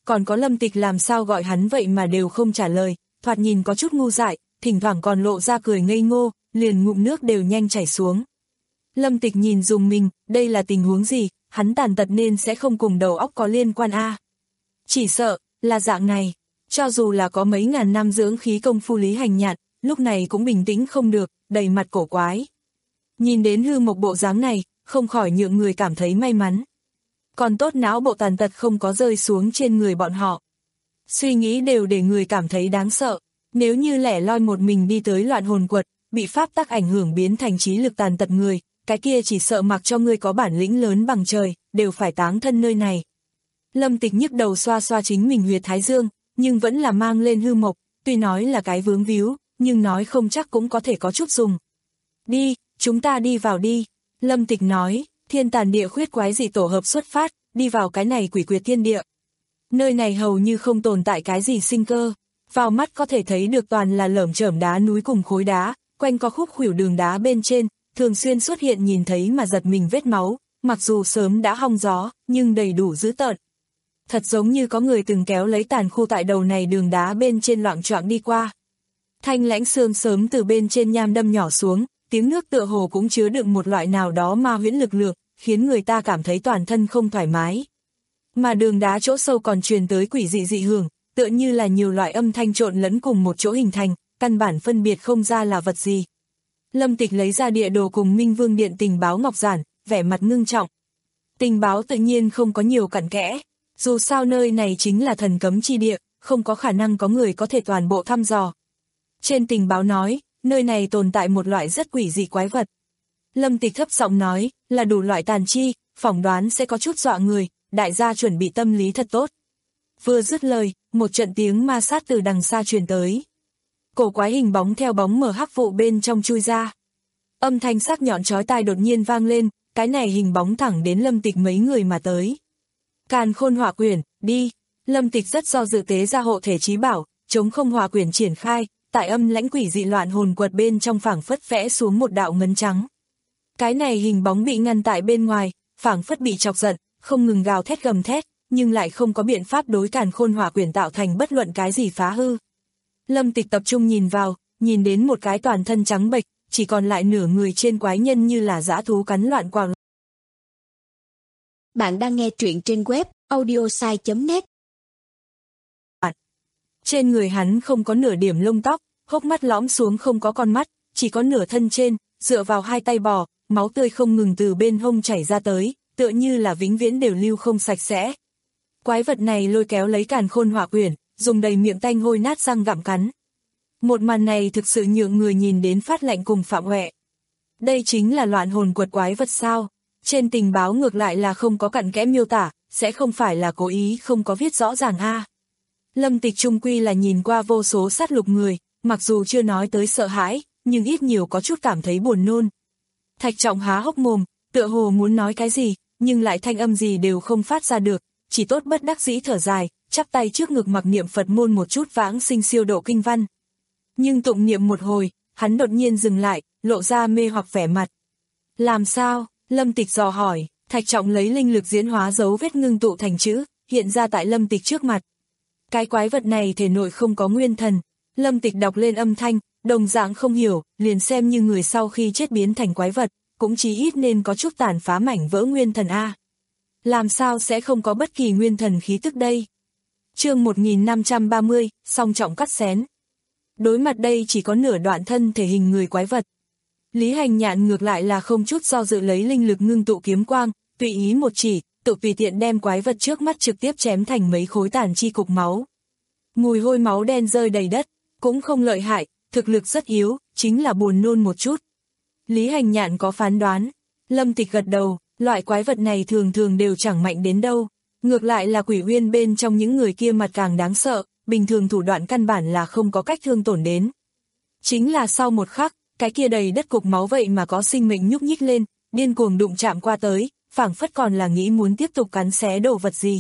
còn có Lâm Tịch làm sao gọi hắn vậy mà đều không trả lời, thoạt nhìn có chút ngu dại, thỉnh thoảng còn lộ ra cười ngây ngô, liền ngụm nước đều nhanh chảy xuống. Lâm Tịch nhìn dùng mình, đây là tình huống gì, hắn tàn tật nên sẽ không cùng đầu óc có liên quan a. À. Chỉ sợ, là dạng này, cho dù là có mấy ngàn năm dưỡng khí công phu Lý Hành Nhạn, lúc này cũng bình tĩnh không được, đầy mặt cổ quái. Nhìn đến hư mộc bộ dáng này, không khỏi nhượng người cảm thấy may mắn. Còn tốt não bộ tàn tật không có rơi xuống trên người bọn họ. Suy nghĩ đều để người cảm thấy đáng sợ, nếu như lẻ loi một mình đi tới loạn hồn quật, bị pháp tắc ảnh hưởng biến thành trí lực tàn tật người, cái kia chỉ sợ mặc cho ngươi có bản lĩnh lớn bằng trời, đều phải táng thân nơi này. Lâm Tịch nhức đầu xoa xoa chính mình huyệt thái dương, nhưng vẫn là mang lên hư mộc, tuy nói là cái vướng víu, nhưng nói không chắc cũng có thể có chút dùng. Đi, chúng ta đi vào đi. Lâm Tịch nói, thiên tàn địa khuyết quái dị tổ hợp xuất phát, đi vào cái này quỷ quyệt thiên địa. Nơi này hầu như không tồn tại cái gì sinh cơ, vào mắt có thể thấy được toàn là lởm chởm đá núi cùng khối đá, quanh co khúc khuỷu đường đá bên trên, thường xuyên xuất hiện nhìn thấy mà giật mình vết máu, mặc dù sớm đã hong gió, nhưng đầy đủ dữ tợn. Thật giống như có người từng kéo lấy tàn khu tại đầu này đường đá bên trên loạng choạng đi qua. Thanh lãnh sương sớm từ bên trên nham đâm nhỏ xuống, tiếng nước tựa hồ cũng chứa đựng một loại nào đó ma huyễn lực lượng, khiến người ta cảm thấy toàn thân không thoải mái. Mà đường đá chỗ sâu còn truyền tới quỷ dị dị hưởng, tựa như là nhiều loại âm thanh trộn lẫn cùng một chỗ hình thành, căn bản phân biệt không ra là vật gì. Lâm Tịch lấy ra địa đồ cùng Minh Vương Điện tình báo ngọc giản, vẻ mặt ngưng trọng. Tình báo tự nhiên không có nhiều cặn kẽ, dù sao nơi này chính là thần cấm chi địa, không có khả năng có người có thể toàn bộ thăm dò. Trên tình báo nói, nơi này tồn tại một loại rất quỷ dị quái vật. Lâm Tịch thấp giọng nói, là đủ loại tàn chi, phỏng đoán sẽ có chút dọa người, đại gia chuẩn bị tâm lý thật tốt. Vừa dứt lời, một trận tiếng ma sát từ đằng xa truyền tới. Cổ quái hình bóng theo bóng mở hắc vụ bên trong chui ra. Âm thanh sắc nhọn chói tai đột nhiên vang lên, cái này hình bóng thẳng đến Lâm Tịch mấy người mà tới. Càn khôn hỏa quyển, đi. Lâm Tịch rất do dự tế ra hộ thể chí bảo, chống không hỏa quyển triển khai, tại âm lãnh quỷ dị loạn hồn quật bên trong phảng phất vẽ xuống một đạo ngấn trắng. Cái này hình bóng bị ngăn tại bên ngoài, phảng phất bị chọc giận, không ngừng gào thét gầm thét, nhưng lại không có biện pháp đối càn khôn hỏa quyển tạo thành bất luận cái gì phá hư. Lâm Tịch tập trung nhìn vào, nhìn đến một cái toàn thân trắng bệch, chỉ còn lại nửa người trên quái nhân như là dã thú cắn loạn quàng. Bạn đang nghe truyện trên web audiosai chấm net. Trên người hắn không có nửa điểm lông tóc, hốc mắt lõm xuống không có con mắt, chỉ có nửa thân trên, dựa vào hai tay bò, máu tươi không ngừng từ bên hông chảy ra tới, tựa như là vĩnh viễn đều lưu không sạch sẽ. Quái vật này lôi kéo lấy càn khôn hỏa quyển, dùng đầy miệng tanh hôi nát răng gặm cắn. Một màn này thực sự nhượng người nhìn đến phát lạnh cùng phạm huệ. Đây chính là loạn hồn quật quái vật sao? Trên tình báo ngược lại là không có cặn kẽ miêu tả, sẽ không phải là cố ý không có viết rõ ràng a. Lâm Tịch trung quy là nhìn qua vô số sát lục người, mặc dù chưa nói tới sợ hãi, nhưng ít nhiều có chút cảm thấy buồn nôn. Thạch Trọng há hốc mồm, tựa hồ muốn nói cái gì, nhưng lại thanh âm gì đều không phát ra được, chỉ tốt bất đắc dĩ thở dài, chắp tay trước ngực mặc niệm Phật môn một chút vãng sinh siêu độ kinh văn. Nhưng tụng niệm một hồi, hắn đột nhiên dừng lại, lộ ra mê hoặc vẻ mặt. Làm sao? Lâm Tịch dò hỏi. Thạch Trọng lấy linh lực diễn hóa dấu vết ngưng tụ thành chữ, hiện ra tại Lâm Tịch trước mặt. Cái quái vật này thể nội không có nguyên thần. Lâm Tịch đọc lên âm thanh, đồng dạng không hiểu, liền xem như người sau khi chết biến thành quái vật, cũng chí ít nên có chút tàn phá mảnh vỡ nguyên thần a. Làm sao sẽ không có bất kỳ nguyên thần khí tức đây? Chương một nghìn năm trăm ba mươi, song trọng cắt xén. Đối mặt đây chỉ có nửa đoạn thân thể hình người quái vật. Lý Hành Nhạn ngược lại là không chút do dự lấy linh lực ngưng tụ kiếm quang, tùy ý một chỉ, tự tùy tiện đem quái vật trước mắt trực tiếp chém thành mấy khối tàn chi cục máu. Mùi hôi máu đen rơi đầy đất, cũng không lợi hại, thực lực rất yếu, chính là buồn nôn một chút. Lý Hành Nhạn có phán đoán. Lâm Tịch gật đầu, loại quái vật này thường thường đều chẳng mạnh đến đâu, ngược lại là quỷ uyên bên trong những người kia mặt càng đáng sợ, bình thường thủ đoạn căn bản là không có cách thương tổn đến. Chính là sau một khắc, cái kia đầy đất cục máu vậy mà có sinh mệnh nhúc nhích lên, điên cuồng đụng chạm qua tới, phảng phất còn là nghĩ muốn tiếp tục cắn xé đồ vật gì.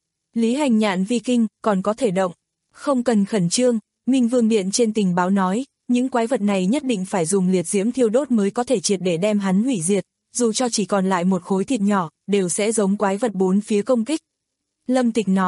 Lý Hành Nhạn vi kinh, còn có thể động. Không cần khẩn trương, Minh Vương Điện trên tình báo nói, những quái vật này nhất định phải dùng liệt diễm thiêu đốt mới có thể triệt để đem hắn hủy diệt, dù cho chỉ còn lại một khối thịt nhỏ, đều sẽ giống quái vật bốn phía công kích. Lâm Tịch nói,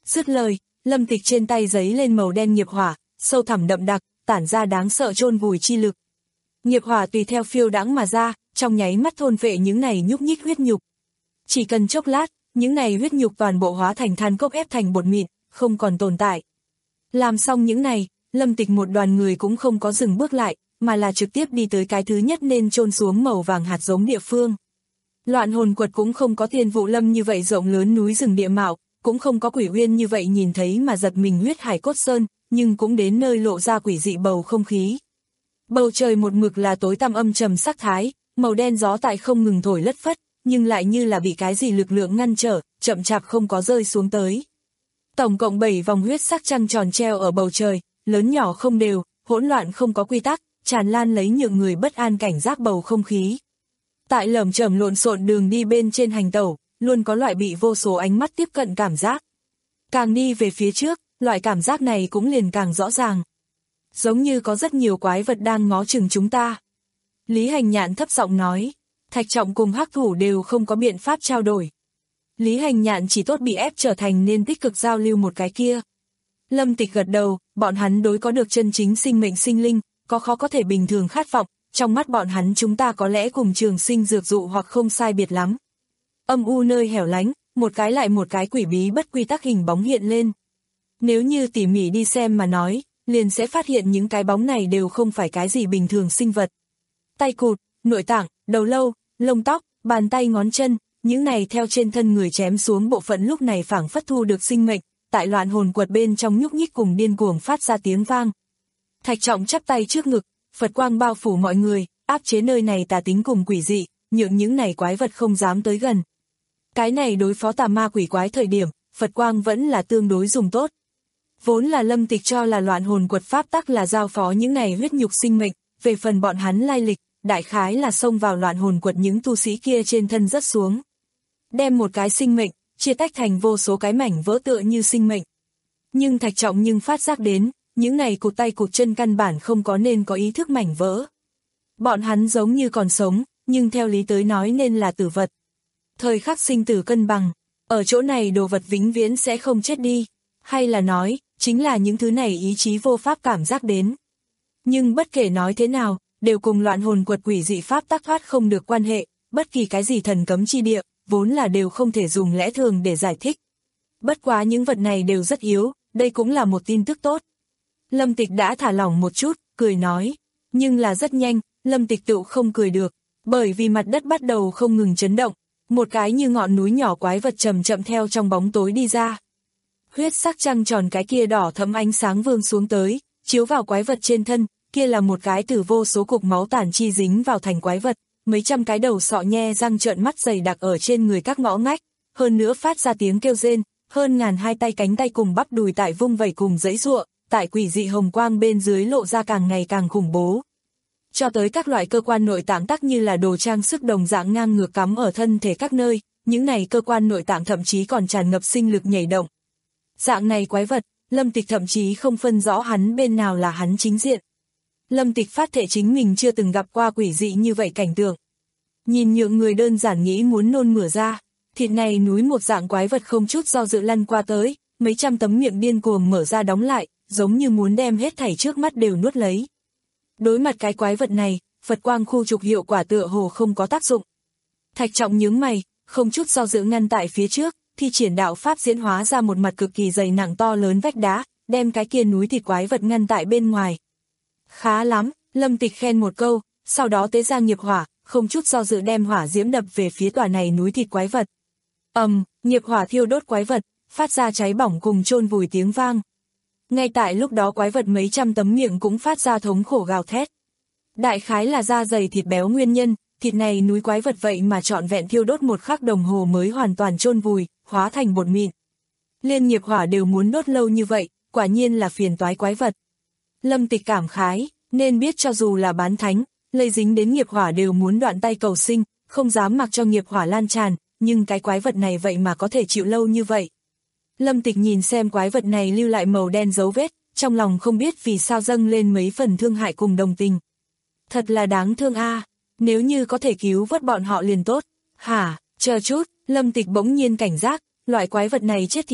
Dứt lời, Lâm Tịch trên tay giấy lên màu đen nghiệp hỏa, sâu thẳm đậm đặc, tản ra đáng sợ chôn vùi chi lực. Nghiệp hỏa tùy theo phiêu đãng mà ra, trong nháy mắt thôn phệ những này nhúc nhích huyết nhục. Chỉ cần chốc lát, những này huyết nhục toàn bộ hóa thành than cốc ép thành bột mịn, không còn tồn tại. Làm xong những này, Lâm Tịch một đoàn người cũng không có dừng bước lại, mà là trực tiếp đi tới cái thứ nhất nên chôn xuống màu vàng hạt giống địa phương. Loạn hồn quật cũng không có Thiên Vụ Lâm như vậy rộng lớn núi rừng địa mạo, cũng không có Quỷ Uyên như vậy nhìn thấy mà giật mình huyết hải cốt sơn, nhưng cũng đến nơi lộ ra quỷ dị bầu không khí. Bầu trời một mực là tối tăm âm trầm sắc thái, màu đen gió tại không ngừng thổi lất phất, nhưng lại như là bị cái gì lực lượng ngăn trở, chậm chạp không có rơi xuống tới. Tổng cộng bảy vòng huyết sắc trăng tròn treo ở bầu trời, lớn nhỏ không đều, hỗn loạn không có quy tắc, tràn lan lấy nhượng người bất an cảnh giác bầu không khí. Tại lởm chởm lộn xộn đường đi bên trên hành tẩu, luôn có loại bị vô số ánh mắt tiếp cận cảm giác. Càng đi về phía trước, loại cảm giác này cũng liền càng rõ ràng. Giống như có rất nhiều quái vật đang ngó chừng chúng ta. Lý Hành Nhạn thấp giọng nói, Thạch Trọng cùng Hắc Thủ đều không có biện pháp trao đổi. Lý Hành Nhạn chỉ tốt bị ép trở thành nên tích cực giao lưu một cái kia. Lâm Tịch gật đầu, bọn hắn đối có được chân chính sinh mệnh sinh linh, có khó có thể bình thường khát vọng, trong mắt bọn hắn chúng ta có lẽ cùng trường sinh dược dụ hoặc không sai biệt lắm. Âm u nơi hẻo lánh, một cái lại một cái quỷ bí bất quy tắc hình bóng hiện lên. Nếu như tỉ mỉ đi xem mà nói, liền sẽ phát hiện những cái bóng này đều không phải cái gì bình thường sinh vật. Tay cụt, nội tạng, đầu lâu, lông tóc, bàn tay ngón chân, những này theo trên thân người chém xuống bộ phận lúc này phảng phất thu được sinh mệnh, tại loạn hồn quật bên trong nhúc nhích cùng điên cuồng phát ra tiếng vang. Thạch Trọng chắp tay trước ngực, Phật quang bao phủ mọi người, áp chế nơi này tà tính cùng quỷ dị, nhượng những này quái vật không dám tới gần. Cái này đối phó tà ma quỷ quái thời điểm, Phật quang vẫn là tương đối dùng tốt. Vốn là Lâm Tịch cho là loạn hồn quật pháp tắc là giao phó những này huyết nhục sinh mệnh, về phần bọn hắn lai lịch, đại khái là xông vào loạn hồn quật những tu sĩ kia trên thân rất xuống. Đem một cái sinh mệnh, chia tách thành vô số cái mảnh vỡ tựa như sinh mệnh. Nhưng Thạch Trọng nhưng phát giác đến, những này cụt tay cụt chân căn bản không có nên có ý thức mảnh vỡ. Bọn hắn giống như còn sống, nhưng theo lý tới nói nên là tử vật. Thời khắc sinh tử cân bằng, ở chỗ này đồ vật vĩnh viễn sẽ không chết đi, hay là nói, chính là những thứ này ý chí vô pháp cảm giác đến. Nhưng bất kể nói thế nào, đều cùng loạn hồn quật quỷ dị pháp tắc thoát không được quan hệ, bất kỳ cái gì thần cấm chi địa, vốn là đều không thể dùng lẽ thường để giải thích. Bất quá những vật này đều rất yếu, đây cũng là một tin tức tốt. Lâm Tịch đã thả lỏng một chút, cười nói, nhưng là rất nhanh, Lâm Tịch tự không cười được, bởi vì mặt đất bắt đầu không ngừng chấn động, một cái như ngọn núi nhỏ quái vật chậm chậm theo trong bóng tối đi ra. Huyết sắc trăng tròn cái kia đỏ thẫm ánh sáng vương xuống tới, chiếu vào quái vật trên thân, kia là một cái từ vô số cục máu tản chi dính vào thành quái vật, mấy trăm cái đầu sọ nhe răng trợn mắt dày đặc ở trên người các ngõ ngách, hơn nữa phát ra tiếng kêu rên, hơn ngàn hai tay cánh tay cùng bắp đùi tại vung vẩy cùng giãy giụa, tại quỷ dị hồng quang bên dưới lộ ra càng ngày càng khủng bố. Cho tới các loại cơ quan nội tạng tắc như là đồ trang sức đồng dạng ngang ngược cắm ở thân thể các nơi, những này cơ quan nội tạng thậm chí còn tràn ngập sinh lực nhảy động. Dạng này quái vật, Lâm Tịch thậm chí không phân rõ hắn bên nào là hắn chính diện. Lâm Tịch phát thệ chính mình chưa từng gặp qua quỷ dị như vậy cảnh tượng. Nhìn nhượng người đơn giản nghĩ muốn nôn mửa ra, thịt này núi một dạng quái vật không chút do dự lăn qua tới, mấy trăm tấm miệng điên cuồng mở ra đóng lại, giống như muốn đem hết thảy trước mắt đều nuốt lấy. Đối mặt cái quái vật này, Phật quang khu trục hiệu quả tựa hồ không có tác dụng. Thạch Trọng nhướng mày, không chút do dự ngăn tại phía trước, thi triển đạo pháp diễn hóa ra một mặt cực kỳ dày nặng to lớn vách đá, đem cái kia núi thịt quái vật ngăn tại bên ngoài. Khá lắm, Lâm Tịch khen một câu, sau đó tế ra nghiệp hỏa, không chút do dự đem hỏa diễm đập về phía tòa này núi thịt quái vật. Ầm, um, nghiệp hỏa thiêu đốt quái vật, phát ra cháy bỏng cùng chôn vùi tiếng vang. Ngay tại lúc đó quái vật mấy trăm tấm miệng cũng phát ra thống khổ gào thét. Đại khái là da dày thịt béo nguyên nhân, thịt này núi quái vật vậy mà trọn vẹn thiêu đốt một khắc đồng hồ mới hoàn toàn chôn vùi, hóa thành bột mịn. Liên nghiệp hỏa đều muốn đốt lâu như vậy, quả nhiên là phiền toái quái vật. Lâm Tịch cảm khái, nên biết cho dù là bán thánh, lây dính đến nghiệp hỏa đều muốn đoạn tay cầu sinh, không dám mặc cho nghiệp hỏa lan tràn, nhưng cái quái vật này vậy mà có thể chịu lâu như vậy. Lâm Tịch nhìn xem quái vật này lưu lại màu đen dấu vết, trong lòng không biết vì sao dâng lên mấy phần thương hại cùng đồng tình. Thật là đáng thương a, nếu như có thể cứu vớt bọn họ liền tốt. Hả, chờ chút, Lâm Tịch bỗng nhiên cảnh giác, loại quái vật này chết thì chết,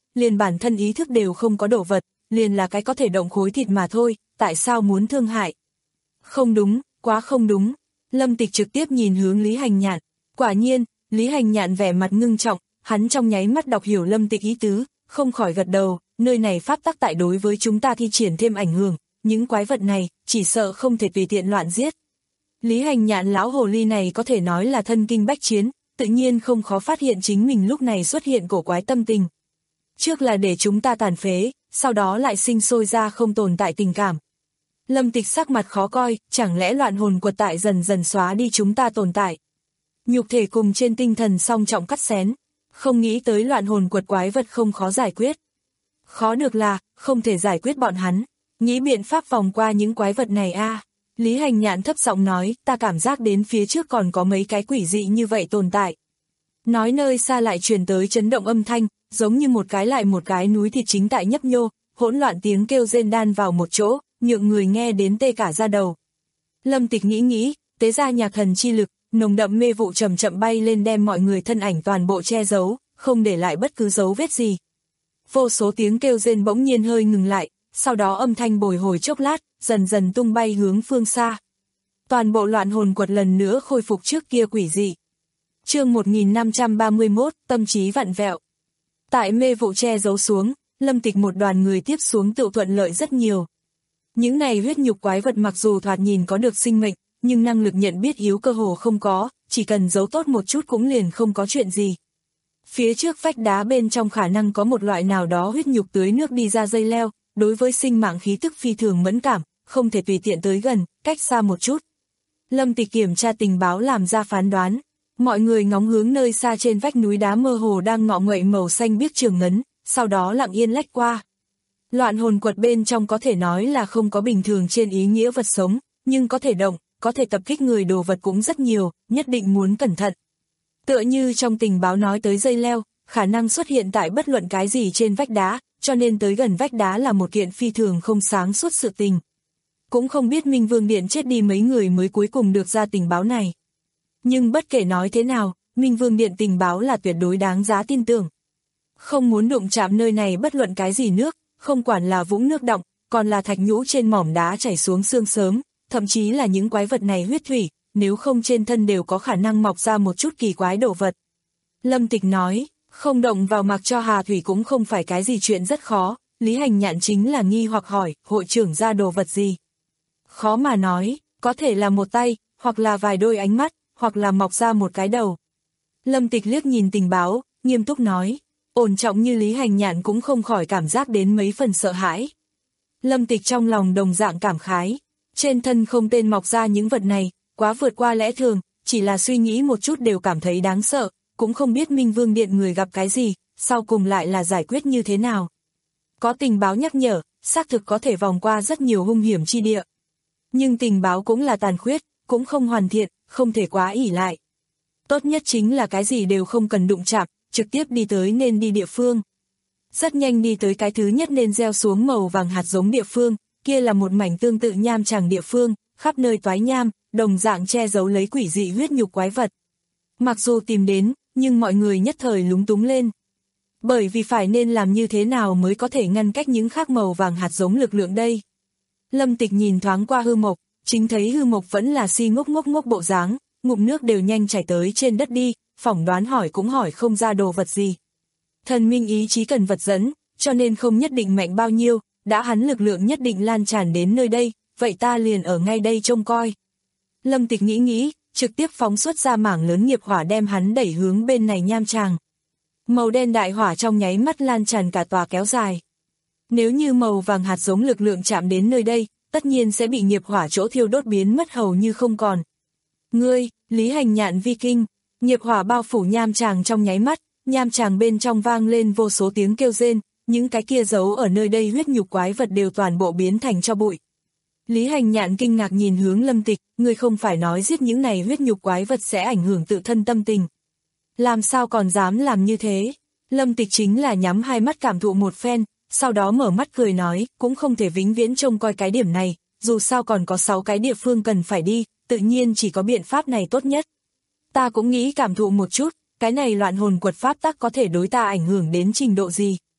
liền bản thân ý thức đều không có đồ vật, liền là cái có thể động khối thịt mà thôi, tại sao muốn thương hại? Không đúng, quá không đúng. Lâm Tịch trực tiếp nhìn hướng Lý Hành Nhạn. Quả nhiên, Lý Hành Nhạn vẻ mặt ngưng trọng, hắn trong nháy mắt đọc hiểu Lâm Tịch ý tứ, không khỏi gật đầu, nơi này pháp tắc tại đối với chúng ta thi triển thêm ảnh hưởng, những quái vật này, chỉ sợ không thể tùy tiện loạn giết. Lý Hành Nhạn lão hồ ly này có thể nói là thân kinh bách chiến, tự nhiên không khó phát hiện chính mình lúc này xuất hiện cổ quái tâm tình. Trước là để chúng ta tàn phế, sau đó lại sinh sôi ra không tồn tại tình cảm. Lâm Tịch sắc mặt khó coi, chẳng lẽ loạn hồn quật tại dần dần xóa đi chúng ta tồn tại. Nhục thể cùng trên tinh thần song trọng cắt xén, không nghĩ tới loạn hồn quật quái vật không khó giải quyết. Khó được là, không thể giải quyết bọn hắn, nghĩ biện pháp vòng qua những quái vật này a. À. Lý Hành Nhạn thấp giọng nói, ta cảm giác đến phía trước còn có mấy cái quỷ dị như vậy tồn tại. Nói nơi xa lại truyền tới chấn động âm thanh, giống như một cái lại một cái núi thịt chính tại nhấp nhô, hỗn loạn tiếng kêu rên đan vào một chỗ, nhượng người nghe đến tê cả da đầu. Lâm Tịch nghĩ nghĩ, tế ra nhạc thần chi lực, nồng đậm mê vụ chậm chậm bay lên đem mọi người thân ảnh toàn bộ che giấu, không để lại bất cứ dấu vết gì. Vô số tiếng kêu rên bỗng nhiên hơi ngừng lại, sau đó âm thanh bồi hồi chốc lát, dần dần tung bay hướng phương xa. Toàn bộ loạn hồn quật lần nữa khôi phục trước kia quỷ dị. Chương một nghìn năm trăm ba mươi mốt, tâm trí vặn vẹo. Tại mê vụ che giấu xuống, Lâm Tịch một đoàn người tiếp xuống tự thuận lợi rất nhiều. Những này huyết nhục quái vật mặc dù thoạt nhìn có được sinh mệnh, nhưng năng lực nhận biết yếu cơ hồ không có, chỉ cần giấu tốt một chút cũng liền không có chuyện gì. Phía trước vách đá bên trong khả năng có một loại nào đó huyết nhục tưới nước đi ra dây leo, đối với sinh mạng khí tức phi thường mẫn cảm, không thể tùy tiện tới gần, cách xa một chút. Lâm Tịch kiểm tra tình báo làm ra phán đoán, mọi người ngóng hướng nơi xa trên vách núi đá mơ hồ đang ngọ nguậy màu xanh biếc trường ngấn, sau đó lặng yên lách qua. Loạn hồn quật bên trong có thể nói là không có bình thường trên ý nghĩa vật sống, nhưng có thể động, có thể tập kích người đồ vật cũng rất nhiều, nhất định muốn cẩn thận. Tựa như trong tình báo nói tới dây leo, khả năng xuất hiện tại bất luận cái gì trên vách đá, cho nên tới gần vách đá là một kiện phi thường không sáng suốt sự tình. Cũng không biết Minh Vương Điện chết đi mấy người mới cuối cùng được ra tình báo này. Nhưng bất kể nói thế nào, Minh Vương Điện tình báo là tuyệt đối đáng giá tin tưởng. Không muốn đụng chạm nơi này bất luận cái gì nước, không quản là vũng nước đọng, còn là thạch nhũ trên mỏm đá chảy xuống xương sớm, thậm chí là những quái vật này huyết thủy, nếu không trên thân đều có khả năng mọc ra một chút kỳ quái đồ vật. Lâm Tịch nói, không động vào mặc cho hà thủy cũng không phải cái gì chuyện rất khó, Lý Hành Nhạn chính là nghi hoặc hỏi, hội trưởng ra đồ vật gì? Khó mà nói, có thể là một tay, hoặc là vài đôi ánh mắt, hoặc là mọc ra một cái đầu. Lâm Tịch liếc nhìn tình báo, nghiêm túc nói, ổn trọng như Lý Hành Nhạn cũng không khỏi cảm giác đến mấy phần sợ hãi. Lâm Tịch trong lòng đồng dạng cảm khái, trên thân không tên mọc ra những vật này, quá vượt qua lẽ thường, chỉ là suy nghĩ một chút đều cảm thấy đáng sợ, cũng không biết Minh Vương Điện người gặp cái gì, sau cùng lại là giải quyết như thế nào. Có tình báo nhắc nhở, xác thực có thể vòng qua rất nhiều hung hiểm chi địa. Nhưng tình báo cũng là tàn khuyết, cũng không hoàn thiện, không thể quá ỷ lại. Tốt nhất chính là cái gì đều không cần đụng chạm, trực tiếp đi tới nên đi địa phương. Rất nhanh đi tới cái thứ nhất nên gieo xuống màu vàng hạt giống địa phương, kia là một mảnh tương tự nham tràng địa phương, khắp nơi toái nham, đồng dạng che giấu lấy quỷ dị huyết nhục quái vật. Mặc dù tìm đến, nhưng mọi người nhất thời lúng túng lên. Bởi vì phải nên làm như thế nào mới có thể ngăn cách những khác màu vàng hạt giống lực lượng đây. Lâm Tịch nhìn thoáng qua hư mộc, chính thấy hư mộc vẫn là si ngốc ngốc ngốc bộ dáng, ngụm nước đều nhanh chảy tới trên đất đi, phỏng đoán hỏi cũng hỏi không ra đồ vật gì. Thần minh ý chí cần vật dẫn, cho nên không nhất định mạnh bao nhiêu, đã hắn lực lượng nhất định lan tràn đến nơi đây, vậy ta liền ở ngay đây trông coi. Lâm Tịch nghĩ nghĩ, trực tiếp phóng xuất ra mảng lớn nghiệp hỏa đem hắn đẩy hướng bên này nham tràng. Màu đen đại hỏa trong nháy mắt lan tràn cả tòa kéo dài. Nếu như màu vàng hạt giống lực lượng chạm đến nơi đây, tất nhiên sẽ bị nghiệp hỏa chỗ thiêu đốt biến mất hầu như không còn. Ngươi, Lý Hành Nhạn vi kinh, nghiệp hỏa bao phủ nham tràng trong nháy mắt, nham tràng bên trong vang lên vô số tiếng kêu rên, những cái kia giấu ở nơi đây huyết nhục quái vật đều toàn bộ biến thành cho bụi. Lý Hành Nhạn kinh ngạc nhìn hướng Lâm Tịch, ngươi không phải nói giết những này huyết nhục quái vật sẽ ảnh hưởng tự thân tâm tình. Làm sao còn dám làm như thế? Lâm Tịch chính là nhắm hai mắt cảm thụ một phen, sau đó mở mắt cười nói, cũng không thể vĩnh viễn trông coi cái điểm này, dù sao còn có sáu cái địa phương cần phải đi, tự nhiên chỉ có biện pháp này tốt nhất. Ta cũng nghĩ cảm thụ một chút, cái này loạn hồn quật pháp tắc có thể đối ta ảnh hưởng đến trình độ gì.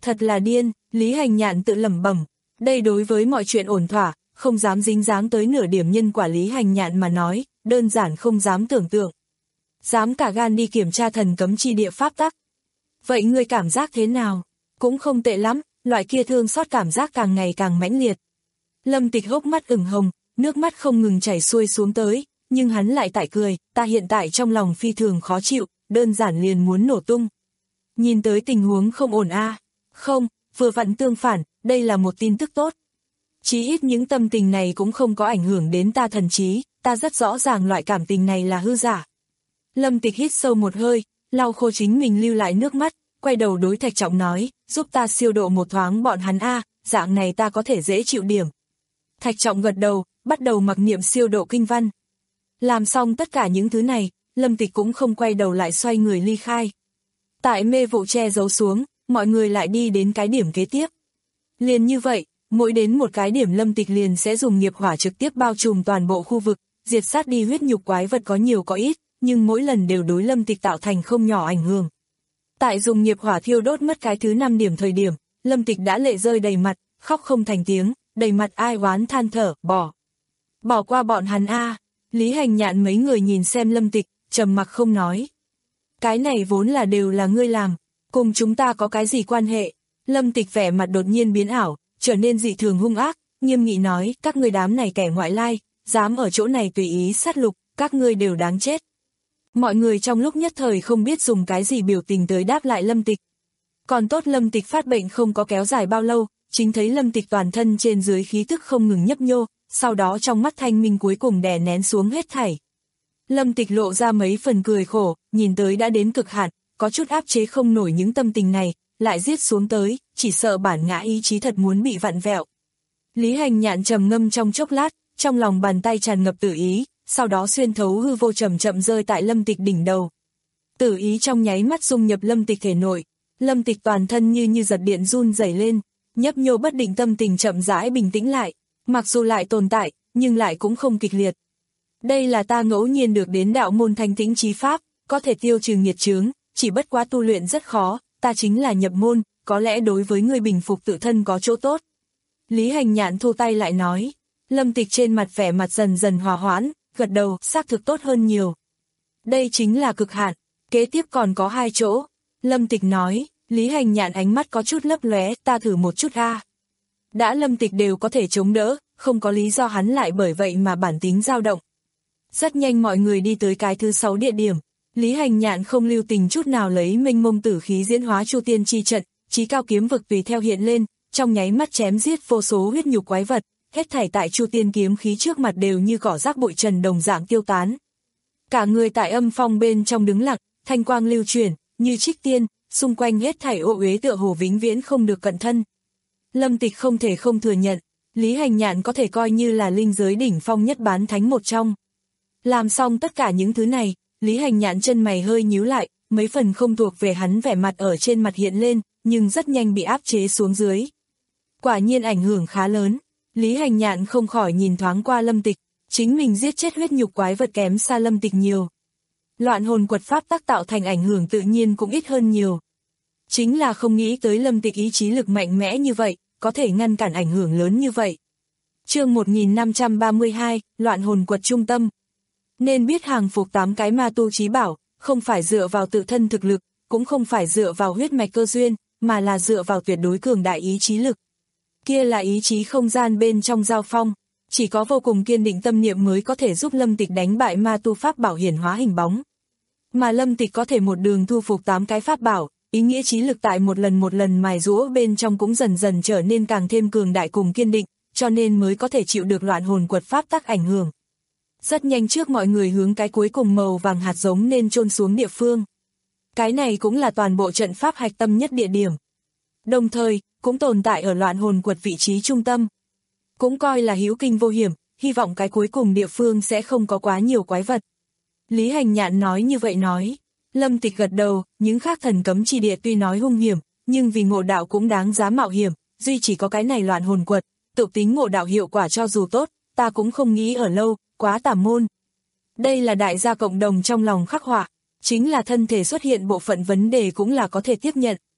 Thật là điên, Lý Hành Nhạn tự lẩm bẩm. Đây đối với mọi chuyện ổn thỏa, không dám dính dáng tới nửa điểm nhân quả Lý Hành Nhạn mà nói, đơn giản không dám tưởng tượng. Dám cả gan đi kiểm tra thần cấm chi địa pháp tắc. Vậy ngươi cảm giác thế nào? Cũng không tệ lắm, loại kia thương xót cảm giác càng ngày càng mãnh liệt. Lâm Tịch hốc mắt ửng hồng, nước mắt không ngừng chảy xuôi xuống tới, nhưng hắn lại tại cười, ta hiện tại trong lòng phi thường khó chịu, đơn giản liền muốn nổ tung. Nhìn tới tình huống không ổn a. À. Không, vừa vặn tương phản, đây là một tin tức tốt. Chí ít những tâm tình này cũng không có ảnh hưởng đến ta thần trí, ta rất rõ ràng loại cảm tình này là hư giả. Lâm Tịch hít sâu một hơi, lau khô chính mình lưu lại nước mắt, quay đầu đối Thạch Trọng nói, giúp ta siêu độ một thoáng bọn hắn a, dạng này ta có thể dễ chịu điểm. Thạch Trọng gật đầu, bắt đầu mặc niệm siêu độ kinh văn. Làm xong tất cả những thứ này, Lâm Tịch cũng không quay đầu lại xoay người ly khai. Tại mê vụ che giấu xuống, mọi người lại đi đến cái điểm kế tiếp. Liền như vậy, mỗi đến một cái điểm Lâm Tịch liền sẽ dùng nghiệp hỏa trực tiếp bao trùm toàn bộ khu vực, diệt sát đi huyết nhục quái vật có nhiều có ít, nhưng mỗi lần đều đối Lâm Tịch tạo thành không nhỏ ảnh hưởng. Tại dùng nghiệp hỏa thiêu đốt mất cái thứ năm điểm thời điểm, Lâm Tịch đã lệ rơi đầy mặt, khóc không thành tiếng, đầy mặt ai oán than thở, bỏ. Bỏ qua bọn hắn a. Lý Hành Nhạn mấy người nhìn xem Lâm Tịch, trầm mặc không nói. Cái này vốn là đều là ngươi làm, cùng chúng ta có cái gì quan hệ? Lâm Tịch vẻ mặt đột nhiên biến ảo, trở nên dị thường hung ác, nghiêm nghị nói, các ngươi đám này kẻ ngoại lai, dám ở chỗ này tùy ý sát lục, các ngươi đều đáng chết. Mọi người trong lúc nhất thời không biết dùng cái gì biểu tình tới đáp lại Lâm Tịch. Còn tốt Lâm Tịch phát bệnh không có kéo dài bao lâu, chính thấy Lâm Tịch toàn thân trên dưới khí tức không ngừng nhấp nhô, sau đó trong mắt thanh minh cuối cùng đè nén xuống hết thảy. Lâm Tịch lộ ra mấy phần cười khổ, nhìn tới đã đến cực hạn, có chút áp chế không nổi những tâm tình này, lại giết xuống tới, chỉ sợ bản ngã ý chí thật muốn bị vặn vẹo. Lý Hành Nhạn trầm ngâm trong chốc lát, trong lòng bàn tay tràn ngập tử ý, sau đó xuyên thấu hư vô chậm chậm rơi tại Lâm Tịch đỉnh đầu. Tử ý trong nháy mắt dung nhập Lâm Tịch thể nội, Lâm Tịch toàn thân như như giật điện run rẩy lên, nhấp nhô bất định tâm tình chậm rãi bình tĩnh lại, mặc dù lại tồn tại, nhưng lại cũng không kịch liệt. Đây là ta ngẫu nhiên được đến đạo môn thanh tĩnh chí pháp, có thể tiêu trừ nghiệt chướng, chỉ bất quá tu luyện rất khó, ta chính là nhập môn, có lẽ đối với người bình phục tự thân có chỗ tốt. Lý Hành Nhạn thu tay lại nói, Lâm Tịch trên mặt vẻ mặt dần dần hòa hoãn, gật đầu, xác thực tốt hơn nhiều. Đây chính là cực hạn, kế tiếp còn có hai chỗ. Lâm Tịch nói, Lý Hành Nhạn ánh mắt có chút lấp lóe, ta thử một chút a. Đã Lâm Tịch đều có thể chống đỡ, không có lý do hắn lại bởi vậy mà bản tính dao động. Rất nhanh mọi người đi tới cái thứ sáu địa điểm, Lý Hành Nhạn không lưu tình chút nào lấy mênh mông tử khí diễn hóa Chu Tiên chi trận, chí cao kiếm vực tùy theo hiện lên, trong nháy mắt chém giết vô số huyết nhục quái vật, hết thảy tại Chu Tiên kiếm khí trước mặt đều như cỏ rác bụi trần đồng dạng tiêu tán. Cả người tại âm phong bên trong đứng lặng, thanh quang lưu chuyển, như trích tiên, xung quanh hết thảy ô uế tựa hồ vĩnh viễn không được cận thân. Lâm Tịch không thể không thừa nhận, Lý Hành Nhạn có thể coi như là linh giới đỉnh phong nhất bán thánh một trong. Làm xong tất cả những thứ này, Lý Hành Nhạn chân mày hơi nhíu lại, mấy phần không thuộc về hắn vẻ mặt ở trên mặt hiện lên, nhưng rất nhanh bị áp chế xuống dưới. Quả nhiên ảnh hưởng khá lớn, Lý Hành Nhạn không khỏi nhìn thoáng qua Lâm Tịch, chính mình giết chết huyết nhục quái vật kém xa Lâm Tịch nhiều. Loạn hồn quật pháp tác tạo thành ảnh hưởng tự nhiên cũng ít hơn nhiều. Chính là không nghĩ tới Lâm Tịch ý chí lực mạnh mẽ như vậy, có thể ngăn cản ảnh hưởng lớn như vậy. Chương một nghìn năm trăm ba mươi hai, Loạn hồn quật trung tâm. Nên biết hàng phục tám cái ma tu chí bảo, không phải dựa vào tự thân thực lực, cũng không phải dựa vào huyết mạch cơ duyên, mà là dựa vào tuyệt đối cường đại ý chí lực. Kia là ý chí không gian bên trong giao phong, chỉ có vô cùng kiên định tâm niệm mới có thể giúp Lâm Tịch đánh bại ma tu pháp bảo hiển hóa hình bóng. Mà Lâm Tịch có thể một đường thu phục tám cái pháp bảo, ý nghĩa chí lực tại một lần một lần mài giũa bên trong cũng dần dần trở nên càng thêm cường đại cùng kiên định, cho nên mới có thể chịu được loạn hồn quật pháp tắc ảnh hưởng. Rất nhanh trước mọi người hướng cái cuối cùng màu vàng hạt giống nên chôn xuống địa phương. Cái này cũng là toàn bộ trận pháp hạch tâm nhất địa điểm. Đồng thời, cũng tồn tại ở loạn hồn quật vị trí trung tâm. Cũng coi là hữu kinh vô hiểm, hy vọng cái cuối cùng địa phương sẽ không có quá nhiều quái vật. Lý Hành Nhạn nói như vậy nói. Lâm Tịch gật đầu, những khác thần cấm chi địa tuy nói hung hiểm, nhưng vì ngộ đạo cũng đáng giá mạo hiểm, duy chỉ có cái này loạn hồn quật, tự tính ngộ đạo hiệu quả cho dù tốt, ta cũng không nghĩ ở lâu, quá tà môn. Đây là đại gia cộng đồng trong lòng khắc họa, chính là thân thể xuất hiện bộ phận vấn đề cũng là có thể tiếp nhận.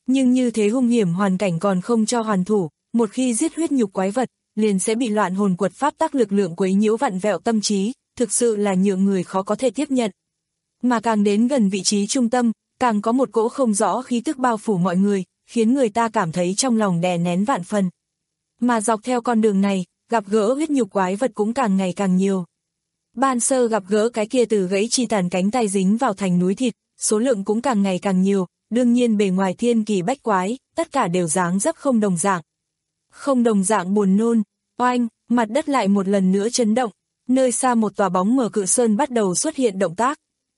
Nhưng như thế hung hiểm hoàn cảnh còn không cho hoàn thủ, một khi giết huyết nhục quái vật, liền sẽ bị loạn hồn quật pháp tắc lực lượng quấy nhiễu vặn vẹo tâm trí, thực sự là nhượng người khó có thể tiếp nhận. Mà càng đến gần vị trí trung tâm, càng có một cỗ không rõ khí tức bao phủ mọi người, khiến người ta cảm thấy trong lòng đè nén vạn phần. Mà dọc theo con đường này, gặp gỡ huyết nhục quái vật cũng càng ngày càng nhiều. Ban sơ gặp gỡ cái kia từ gãy chi tàn cánh tay dính vào thành núi thịt, số lượng cũng càng ngày càng nhiều, đương nhiên bề ngoài thiên kỳ bách quái, tất cả đều dáng dấp không đồng dạng. Không đồng dạng buồn nôn, oanh, mặt đất lại một lần nữa chấn động, nơi xa một tòa bóng mờ cự sơn bắt đầu xuất hiện động tác.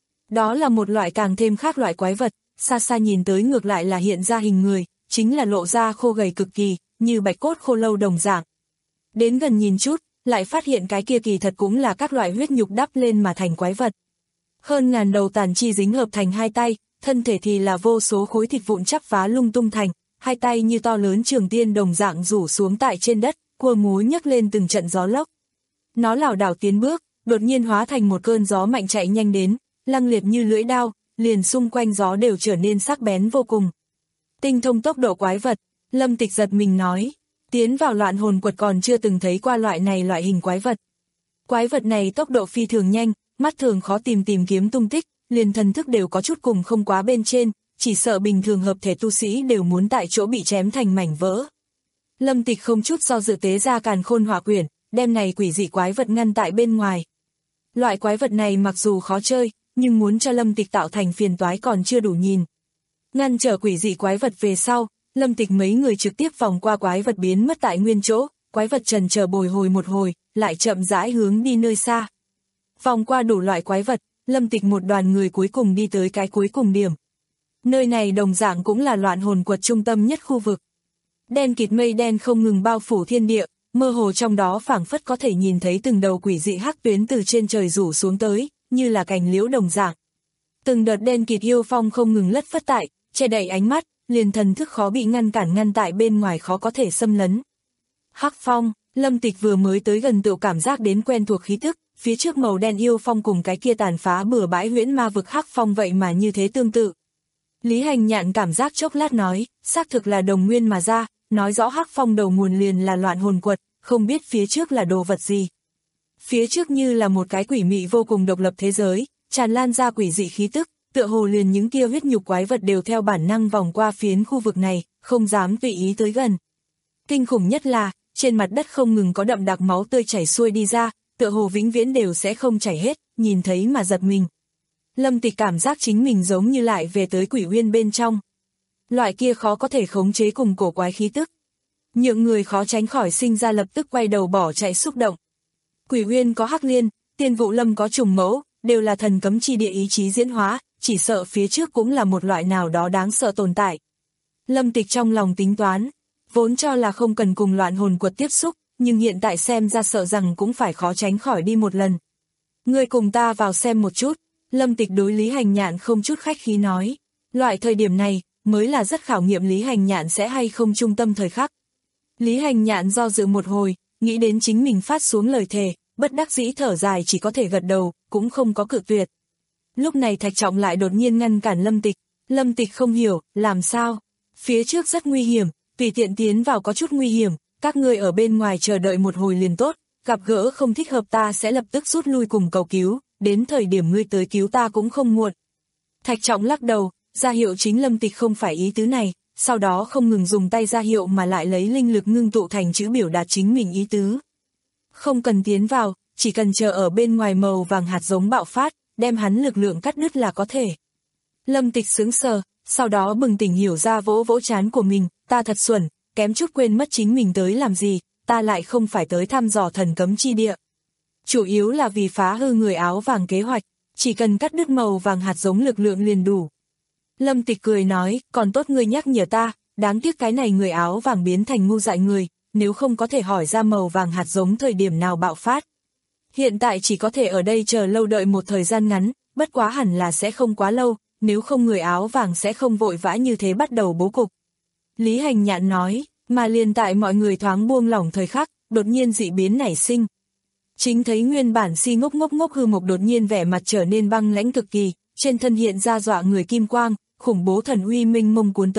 Đó là một loại càng thêm khác loại quái vật, xa xa nhìn tới ngược lại là hiện ra hình người, chính là lộ ra khô gầy cực kỳ, như bạch cốt khô lâu đồng dạng. Đến gần nhìn chút, lại phát hiện cái kia kỳ thật cũng là các loại huyết nhục đắp lên mà thành quái vật. Hơn ngàn đầu tàn chi dính hợp thành hai tay, thân thể thì là vô số khối thịt vụn chắp vá lung tung thành, hai tay như to lớn trường tiên đồng dạng rủ xuống tại trên đất, cua múa nhấc lên từng trận gió lốc. Nó lảo đảo tiến bước, đột nhiên hóa thành một cơn gió mạnh chạy nhanh đến, lăng liệt như lưỡi đao, liền xung quanh gió đều trở nên sắc bén vô cùng. Tinh thông tốc độ quái vật, Lâm Tịch giật mình nói, tiến vào loạn hồn quật còn chưa từng thấy qua loại này loại hình quái vật. Quái vật này tốc độ phi thường nhanh, mắt thường khó tìm tìm kiếm tung tích, liền thần thức đều có chút cùng không quá bên trên, chỉ sợ bình thường hợp thể tu sĩ đều muốn tại chỗ bị chém thành mảnh vỡ. Lâm Tịch không chút do dự tế ra càn khôn hỏa quyển, đem này quỷ dị quái vật ngăn tại bên ngoài. Loại quái vật này mặc dù khó chơi, nhưng muốn cho Lâm Tịch tạo thành phiền toái còn chưa đủ nhìn. Ngăn trở quỷ dị quái vật về sau, Lâm Tịch mấy người trực tiếp vòng qua quái vật biến mất tại nguyên chỗ, quái vật trần chờ bồi hồi một hồi, lại chậm rãi hướng đi nơi xa. Vòng qua đủ loại quái vật, Lâm Tịch một đoàn người cuối cùng đi tới cái cuối cùng điểm. Nơi này đồng dạng cũng là loạn hồn quật trung tâm nhất khu vực. Đen kịt mây đen không ngừng bao phủ thiên địa, mơ hồ trong đó phảng phất có thể nhìn thấy từng đầu quỷ dị hắc tuyến từ trên trời rủ xuống tới, như là cành liễu đồng dạng. Từng đợt đen kịt yêu phong không ngừng lất phất tại, che đậy ánh mắt, liền thần thức khó bị ngăn cản ngăn tại bên ngoài khó có thể xâm lấn. Hắc phong, Lâm Tịch vừa mới tới gần tự cảm giác đến quen thuộc khí thức, phía trước màu đen yêu phong cùng cái kia tàn phá bừa bãi huyễn ma vực hắc phong vậy mà như thế tương tự. Lý Hành Nhạn cảm giác chốc lát nói, xác thực là đồng nguyên mà ra, nói rõ hắc phong đầu nguồn liền là loạn hồn quật, không biết phía trước là đồ vật gì. Phía trước như là một cái quỷ mị vô cùng độc lập thế giới, tràn lan ra quỷ dị khí tức, tựa hồ liền những kia huyết nhục quái vật đều theo bản năng vòng qua phiến khu vực này, không dám tùy ý tới gần. Kinh khủng nhất là, trên mặt đất không ngừng có đậm đặc máu tươi chảy xuôi đi ra, tựa hồ vĩnh viễn đều sẽ không chảy hết, nhìn thấy mà giật mình. Lâm Tịch cảm giác chính mình giống như lại về tới quỷ uyên bên trong. Loại kia khó có thể khống chế cùng cổ quái khí tức. Nhượng người khó tránh khỏi sinh ra lập tức quay đầu bỏ chạy xúc động. Quỷ uyên có hắc liên, Tiên Vụ Lâm có trùng mẫu, đều là thần cấm chi địa ý chí diễn hóa, chỉ sợ phía trước cũng là một loại nào đó đáng sợ tồn tại. Lâm Tịch trong lòng tính toán, vốn cho là không cần cùng loạn hồn quật tiếp xúc, nhưng hiện tại xem ra sợ rằng cũng phải khó tránh khỏi đi một lần. Ngươi cùng ta vào xem một chút, Lâm Tịch đối Lý Hành Nhạn không chút khách khí nói, loại thời điểm này mới là rất khảo nghiệm Lý Hành Nhạn sẽ hay không trung tâm thời khắc. Lý Hành Nhạn do dự một hồi, nghĩ đến chính mình phát xuống lời thề, bất đắc dĩ thở dài chỉ có thể gật đầu, cũng không có cự tuyệt. Lúc này Thạch Trọng lại đột nhiên ngăn cản Lâm Tịch, Lâm Tịch không hiểu, làm sao? Phía trước rất nguy hiểm, tùy tiện tiến vào có chút nguy hiểm, các ngươi ở bên ngoài chờ đợi một hồi liền tốt, gặp gỡ không thích hợp ta sẽ lập tức rút lui cùng cầu cứu, đến thời điểm ngươi tới cứu ta cũng không muộn. Thạch Trọng lắc đầu, ra hiệu chính Lâm Tịch không phải ý tứ này, sau đó không ngừng dùng tay ra hiệu mà lại lấy linh lực ngưng tụ thành chữ biểu đạt chính mình ý tứ. Không cần tiến vào, chỉ cần chờ ở bên ngoài màu vàng hạt giống bạo phát, đem hắn lực lượng cắt đứt là có thể. Lâm Tịch sững sờ, sau đó bừng tỉnh hiểu ra vỗ vỗ trán của mình, ta thật xuẩn, kém chút quên mất chính mình tới làm gì, ta lại không phải tới thăm dò thần cấm chi địa. Chủ yếu là vì phá hư người áo vàng kế hoạch, chỉ cần cắt đứt màu vàng hạt giống lực lượng liền đủ. Lâm Tịch cười nói, còn tốt ngươi nhắc nhở ta, đáng tiếc cái này người áo vàng biến thành ngu dại người, nếu không có thể hỏi ra màu vàng hạt giống thời điểm nào bạo phát. Hiện tại chỉ có thể ở đây chờ lâu đợi một thời gian ngắn, bất quá hẳn là sẽ không quá lâu, nếu không người áo vàng sẽ không vội vã như thế bắt đầu bố cục. Lý Hành Nhạn nói, mà liền tại mọi người thoáng buông lỏng thời khắc, đột nhiên dị biến nảy sinh. Chính thấy nguyên bản si ngốc ngốc ngốc hư mục đột nhiên vẻ mặt trở nên băng lãnh cực kỳ, trên thân hiện ra dọa người kim quang, khủng bố thần uy minh mông cuốn tới,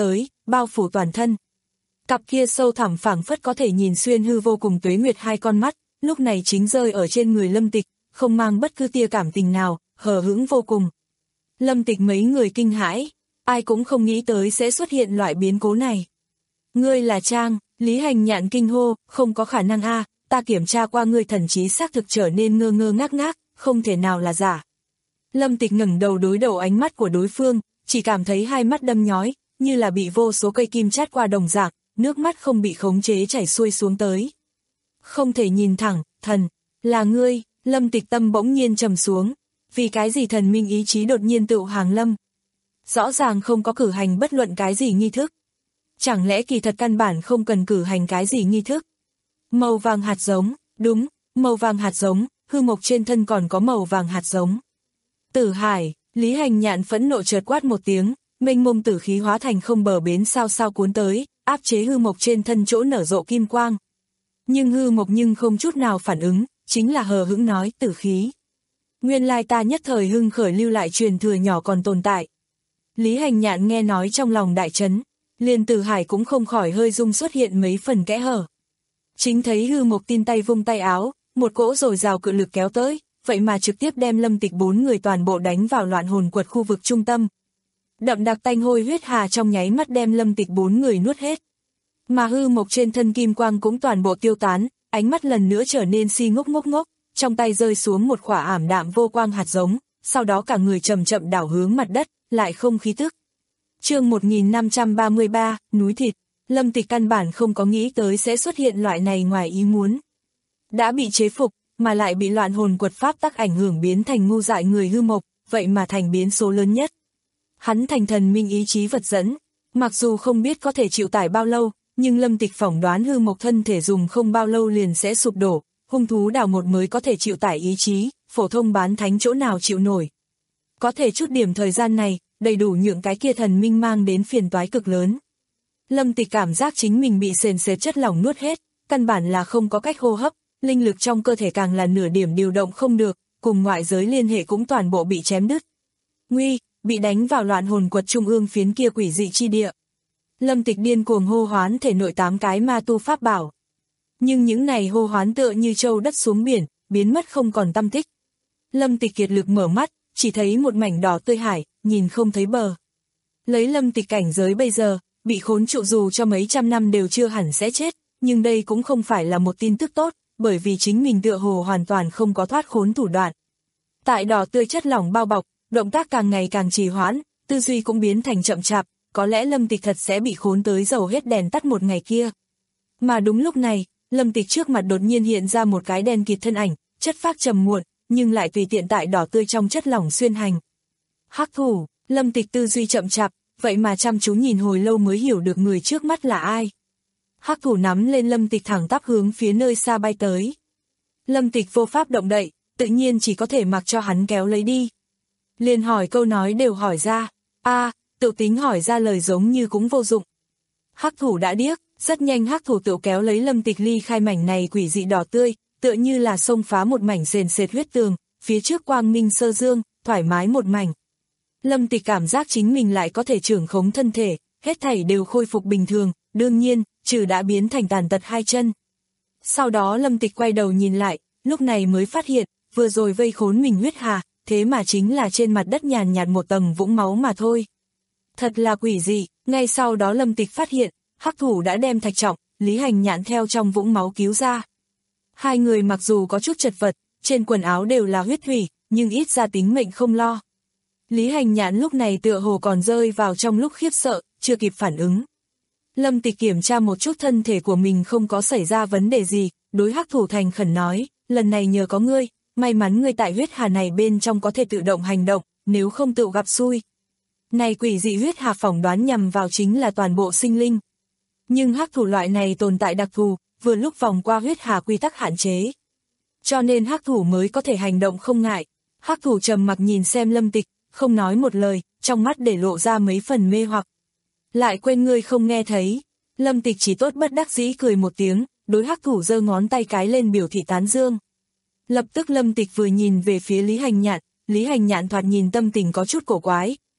bao phủ toàn thân. Cặp kia sâu thẳm phảng phất có thể nhìn xuyên hư vô cùng tuế nguyệt hai con mắt, lúc này chính rơi ở trên người Lâm Tịch, không mang bất cứ tia cảm tình nào, hờ hững vô cùng. Lâm Tịch mấy người kinh hãi, ai cũng không nghĩ tới sẽ xuất hiện loại biến cố này. Ngươi là Trang, Lý Hành Nhạn kinh hô, không có khả năng a, ta kiểm tra qua ngươi thần trí xác thực trở nên ngơ ngơ ngác ngác, không thể nào là giả. Lâm Tịch ngẩng đầu đối đầu ánh mắt của đối phương, chỉ cảm thấy hai mắt đâm nhói, như là bị vô số cây kim chát qua đồng dạng, nước mắt không bị khống chế chảy xuôi xuống tới. Không thể nhìn thẳng, thần, là ngươi, Lâm Tịch tâm bỗng nhiên trầm xuống, vì cái gì thần minh ý chí đột nhiên tựu hàng lâm. Rõ ràng không có cử hành bất luận cái gì nghi thức. Chẳng lẽ kỳ thật căn bản không cần cử hành cái gì nghi thức? Màu vàng hạt giống, đúng, màu vàng hạt giống, hư mộc trên thân còn có màu vàng hạt giống. Tử Hải, Lý Hành Nhạn phẫn nộ chợt quát một tiếng, mênh mông tử khí hóa thành không bờ bến sao sao cuốn tới, áp chế hư mộc trên thân chỗ nở rộ kim quang. Nhưng hư mộc nhưng không chút nào phản ứng, chính là hờ hững nói tử khí. Nguyên lai ta nhất thời hưng khởi lưu lại truyền thừa nhỏ còn tồn tại. Lý Hành Nhạn nghe nói trong lòng đại chấn, liền Tử Hải cũng không khỏi hơi rung xuất hiện mấy phần kẽ hở. Chính thấy hư mộc tin tay vung tay áo, một cỗ dồi dào cự lực kéo tới, vậy mà trực tiếp đem Lâm Tịch bốn người toàn bộ đánh vào loạn hồn quật khu vực trung tâm. Đậm đặc tanh hôi huyết hà trong nháy mắt đem Lâm Tịch bốn người nuốt hết. Mà hư mộc trên thân kim quang cũng toàn bộ tiêu tán, ánh mắt lần nữa trở nên si ngốc ngốc ngốc, trong tay rơi xuống một quả ảm đạm vô quang hạt giống, sau đó cả người chậm chậm đảo hướng mặt đất, lại không khí tức. Chương một nghìn năm trăm ba mươi ba, núi thịt. Lâm Tịch căn bản không có nghĩ tới sẽ xuất hiện loại này ngoài ý muốn. Đã bị chế phục, mà lại bị loạn hồn quật pháp tắc ảnh hưởng biến thành ngu dại người hư mộc, vậy mà thành biến số lớn nhất. Hắn thành thần minh ý chí vật dẫn, mặc dù không biết có thể chịu tải bao lâu, nhưng Lâm Tịch phỏng đoán hư mộc thân thể dùng không bao lâu liền sẽ sụp đổ, hung thú đào một mới có thể chịu tải ý chí, phổ thông bán thánh chỗ nào chịu nổi. Có thể chút điểm thời gian này, đầy đủ nhượng cái kia thần minh mang đến phiền toái cực lớn. Lâm Tịch cảm giác chính mình bị sền sệt chất lỏng nuốt hết, căn bản là không có cách hô hấp, linh lực trong cơ thể càng là nửa điểm điều động không được, cùng ngoại giới liên hệ cũng toàn bộ bị chém đứt. Nguy, bị đánh vào loạn hồn quật trung ương phiến kia quỷ dị chi địa. Lâm Tịch điên cuồng hô hoán thể nội tám cái ma tu pháp bảo. Nhưng những này hô hoán tựa như trâu đất xuống biển, biến mất không còn tăm tích. Lâm Tịch kiệt lực mở mắt, chỉ thấy một mảnh đỏ tươi hải, nhìn không thấy bờ. Lấy Lâm Tịch cảnh giới bây giờ, bị khốn trụ dù cho mấy trăm năm đều chưa hẳn sẽ chết, nhưng đây cũng không phải là một tin tức tốt, bởi vì chính mình tựa hồ hoàn toàn không có thoát khốn thủ đoạn. Tại đỏ tươi chất lỏng bao bọc, động tác càng ngày càng trì hoãn, tư duy cũng biến thành chậm chạp, có lẽ Lâm Tịch thật sẽ bị khốn tới dầu hết đèn tắt một ngày kia. Mà đúng lúc này, Lâm Tịch trước mặt đột nhiên hiện ra một cái đen kịt thân ảnh, chất phác trầm muộn, nhưng lại tùy tiện tại đỏ tươi trong chất lỏng xuyên hành. Hắc thủ, Lâm Tịch tư duy chậm chạp, vậy mà chăm chú nhìn hồi lâu mới hiểu được người trước mắt là ai. Hắc thủ nắm lên Lâm Tịch thẳng tắp hướng phía nơi xa bay tới. Lâm Tịch vô pháp động đậy, tự nhiên chỉ có thể mặc cho hắn kéo lấy đi. Liền hỏi câu nói đều hỏi ra, a, tự tính hỏi ra lời giống như cũng vô dụng. Hắc thủ đã điếc, rất nhanh hắc thủ tự kéo lấy Lâm Tịch ly khai mảnh này quỷ dị đỏ tươi, tựa như là xông phá một mảnh sền sệt huyết tường, phía trước quang minh sơ dương, thoải mái một mảnh. Lâm Tịch cảm giác chính mình lại có thể trưởng khống thân thể, hết thảy đều khôi phục bình thường, đương nhiên, trừ đã biến thành tàn tật hai chân. Sau đó Lâm Tịch quay đầu nhìn lại, lúc này mới phát hiện, vừa rồi vây khốn mình huyết hà, thế mà chính là trên mặt đất nhàn nhạt một tầng vũng máu mà thôi. Thật là quỷ dị, ngay sau đó Lâm Tịch phát hiện, hắc thủ đã đem Thạch Trọng, Lý Hành Nhạn theo trong vũng máu cứu ra. Hai người mặc dù có chút chật vật, trên quần áo đều là huyết thủy, nhưng ít ra tính mệnh không lo. Lý Hành Nhạn lúc này tựa hồ còn rơi vào trong lúc khiếp sợ, chưa kịp phản ứng. Lâm Tịch kiểm tra một chút thân thể của mình không có xảy ra vấn đề gì, đối hắc thủ thành khẩn nói, lần này nhờ có ngươi, may mắn ngươi tại huyết hà này bên trong có thể tự động hành động, nếu không tự gặp xui. Này quỷ dị huyết hà phỏng đoán nhằm vào chính là toàn bộ sinh linh. Nhưng hắc thủ loại này tồn tại đặc thù, vừa lúc vòng qua huyết hà quy tắc hạn chế. Cho nên hắc thủ mới có thể hành động không ngại. Hắc thủ trầm mặc nhìn xem Lâm Tịch, không nói một lời, trong mắt để lộ ra mấy phần mê hoặc. Lại quên ngươi không nghe thấy. Lâm Tịch chỉ tốt bất đắc dĩ cười một tiếng, đối hắc thủ giơ ngón tay cái lên biểu thị tán dương. Lập tức Lâm Tịch vừa nhìn về phía Lý Hành Nhạn, Lý Hành Nhạn thoạt nhìn tâm tình có chút cổ quái,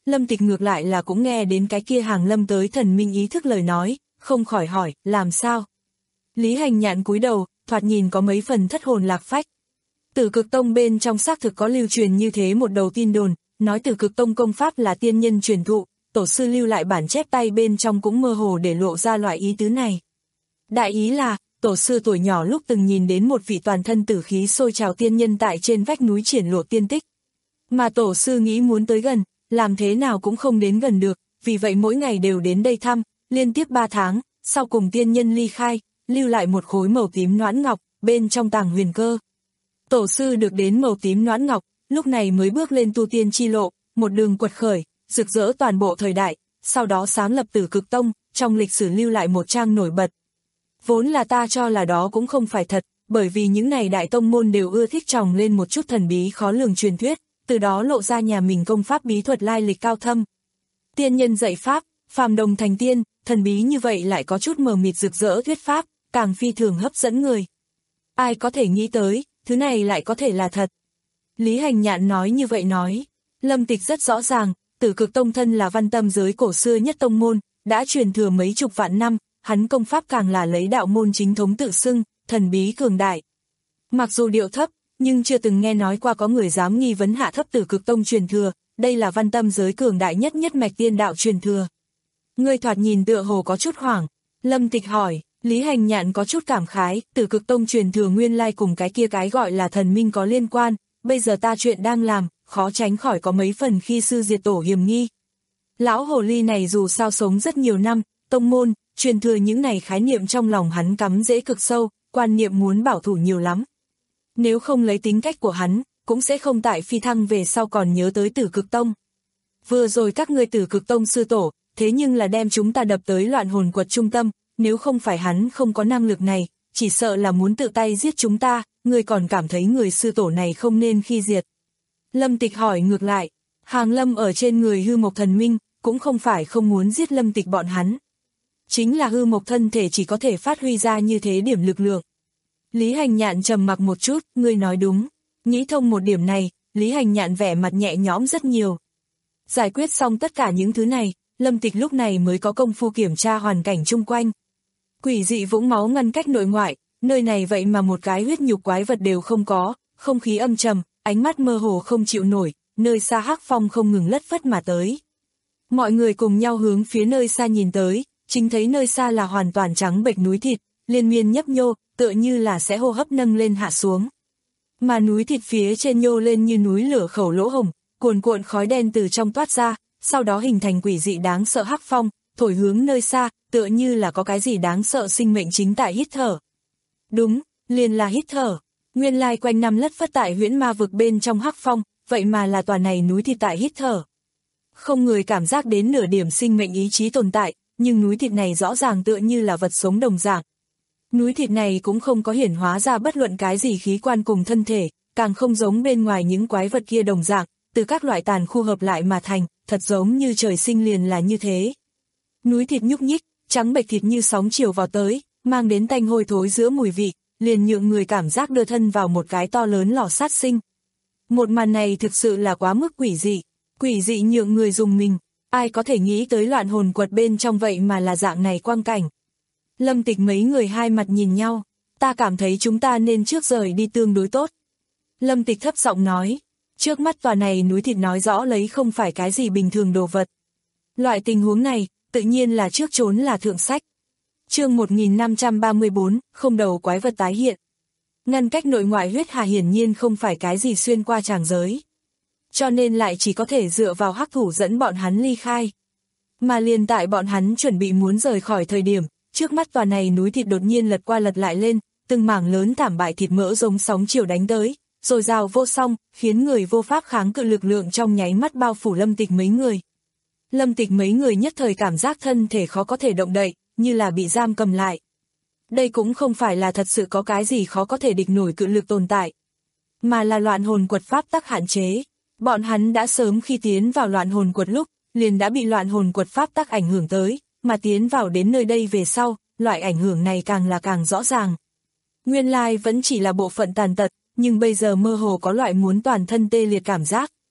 Lâm Tịch ngược lại là cũng nghe đến cái kia hàng lâm tới thần minh ý thức lời nói, không khỏi hỏi, làm sao? Lý Hành Nhạn cúi đầu, thoạt nhìn có mấy phần thất hồn lạc phách. Tử Cực Tông bên trong xác thực có lưu truyền như thế một đầu tin đồn, nói Tử Cực Tông công pháp là tiên nhân truyền thụ, tổ sư lưu lại bản chép tay bên trong cũng mơ hồ để lộ ra loại ý tứ này. Đại ý là, tổ sư tuổi nhỏ lúc từng nhìn đến một vị toàn thân tử khí sôi trào tiên nhân tại trên vách núi triển lộ tiên tích. Mà tổ sư nghĩ muốn tới gần, làm thế nào cũng không đến gần được, vì vậy mỗi ngày đều đến đây thăm, liên tiếp ba tháng, sau cùng tiên nhân ly khai, lưu lại một khối màu tím noãn ngọc, bên trong tàng huyền cơ. Tổ sư được đến màu tím noãn ngọc, lúc này mới bước lên tu tiên chi lộ, một đường quật khởi, rực rỡ toàn bộ thời đại, sau đó sáng lập Tử Cực Tông, trong lịch sử lưu lại một trang nổi bật. Vốn là ta cho là đó cũng không phải thật, bởi vì những này đại tông môn đều ưa thích trồng lên một chút thần bí khó lường truyền thuyết, từ đó lộ ra nhà mình công pháp bí thuật lai lịch cao thâm. Tiên nhân dạy pháp, phàm đồng thành tiên, thần bí như vậy lại có chút mờ mịt rực rỡ thuyết pháp, càng phi thường hấp dẫn người. Ai có thể nghĩ tới, thứ này lại có thể là thật. Lý Hành Nhạn nói như vậy nói, Lâm Tịch rất rõ ràng, Tử Cực Tông thân là văn tâm giới cổ xưa nhất tông môn, đã truyền thừa mấy chục vạn năm, hắn công pháp càng là lấy đạo môn chính thống tự xưng, thần bí cường đại. Mặc dù điệu thấp, nhưng chưa từng nghe nói qua có người dám nghi vấn hạ thấp Tử Cực Tông truyền thừa, đây là văn tâm giới cường đại nhất nhất mạch tiên đạo truyền thừa. Ngươi thoạt nhìn tựa hồ có chút hoảng, Lâm Tịch hỏi, Lý Hành Nhạn có chút cảm khái, Tử Cực Tông truyền thừa nguyên lai cùng cái kia cái gọi là thần minh có liên quan, bây giờ ta chuyện đang làm, khó tránh khỏi có mấy phần khi sư diệt tổ hiểm nghi. Lão hồ ly này dù sao sống rất nhiều năm, tông môn, truyền thừa những này khái niệm trong lòng hắn cắm rễ cực sâu, quan niệm muốn bảo thủ nhiều lắm. Nếu không lấy tính cách của hắn, cũng sẽ không tại phi thăng về sau còn nhớ tới Tử Cực Tông. Vừa rồi các ngươi Tử Cực Tông sư tổ, thế nhưng là đem chúng ta đập tới loạn hồn quật trung tâm, nếu không phải hắn không có năng lực này, chỉ sợ là muốn tự tay giết chúng ta, ngươi còn cảm thấy người sư tổ này không nên khi diệt. Lâm Tịch hỏi ngược lại, hàng lâm ở trên người hư mộc thần minh, cũng không phải không muốn giết Lâm Tịch bọn hắn. Chính là hư mộc thân thể chỉ có thể phát huy ra như thế điểm lực lượng. Lý Hành Nhạn trầm mặc một chút, ngươi nói đúng. Nghĩ thông một điểm này, Lý Hành Nhạn vẻ mặt nhẹ nhõm rất nhiều. Giải quyết xong tất cả những thứ này, Lâm Tịch lúc này mới có công phu kiểm tra hoàn cảnh chung quanh. Quỷ dị vũng máu ngăn cách nội ngoại, nơi này vậy mà một cái huyết nhục quái vật đều không có, không khí âm trầm, ánh mắt mơ hồ không chịu nổi, nơi xa hắc phong không ngừng lất phất mà tới. Mọi người cùng nhau hướng phía nơi xa nhìn tới, chính thấy nơi xa là hoàn toàn trắng bệch núi thịt, liên miên nhấp nhô, tựa như là sẽ hô hấp nâng lên hạ xuống. Mà núi thịt phía trên nhô lên như núi lửa khẩu lỗ hổng, cuồn cuộn khói đen từ trong toát ra, sau đó hình thành quỷ dị đáng sợ hắc phong, thổi hướng nơi xa, tựa như là có cái gì đáng sợ sinh mệnh chính tại hít thở. Đúng, liền là hít thở. Nguyên lai quanh năm lất phất tại huyễn ma vực bên trong hắc phong, vậy mà là tòa này núi thịt tại hít thở. Không người cảm giác đến nửa điểm sinh mệnh ý chí tồn tại, nhưng núi thịt này rõ ràng tựa như là vật sống đồng dạng. Núi thịt này cũng không có hiển hóa ra bất luận cái gì khí quan cùng thân thể, càng không giống bên ngoài những quái vật kia đồng dạng, từ các loại tàn khu hợp lại mà thành, thật giống như trời sinh liền là như thế. Núi thịt nhúc nhích, trắng bệch thịt như sóng chiều vào tới, mang đến tanh hôi thối giữa mùi vị, liền nhượng người cảm giác đưa thân vào một cái to lớn lò sát sinh. Một màn này thực sự là quá mức quỷ dị, quỷ dị nhượng người dùng mình, ai có thể nghĩ tới loạn hồn quật bên trong vậy mà là dạng này quang cảnh. Lâm Tịch mấy người hai mặt nhìn nhau, ta cảm thấy chúng ta nên trước rời đi tương đối tốt. Lâm Tịch thấp giọng nói, trước mắt tòa này núi thịt nói rõ lấy không phải cái gì bình thường đồ vật. Loại tình huống này, tự nhiên là trước trốn là thượng sách. Chương một nghìn năm trăm ba mươi bốn, không đầu quái vật tái hiện. Ngăn cách nội ngoại huyết hà hiển nhiên không phải cái gì xuyên qua tràng giới. Cho nên lại chỉ có thể dựa vào hắc thủ dẫn bọn hắn ly khai. Mà liền tại bọn hắn chuẩn bị muốn rời khỏi thời điểm, trước mắt tòa này núi thịt đột nhiên lật qua lật lại lên, từng mảng lớn thảm bại thịt mỡ giống sóng chiều đánh tới, rồi rào vô song, khiến người vô pháp kháng cự lực lượng trong nháy mắt bao phủ Lâm Tịch mấy người. Lâm Tịch mấy người nhất thời cảm giác thân thể khó có thể động đậy, như là bị giam cầm lại. Đây cũng không phải là thật sự có cái gì khó có thể địch nổi cự lực tồn tại, mà là loạn hồn quật pháp tắc hạn chế. Bọn hắn đã sớm khi tiến vào loạn hồn quật lúc, liền đã bị loạn hồn quật pháp tắc ảnh hưởng tới, mà tiến vào đến nơi đây về sau, loại ảnh hưởng này càng là càng rõ ràng. Nguyên lai vẫn chỉ là bộ phận tàn tật, nhưng bây giờ mơ hồ có loại muốn toàn thân tê liệt cảm giác.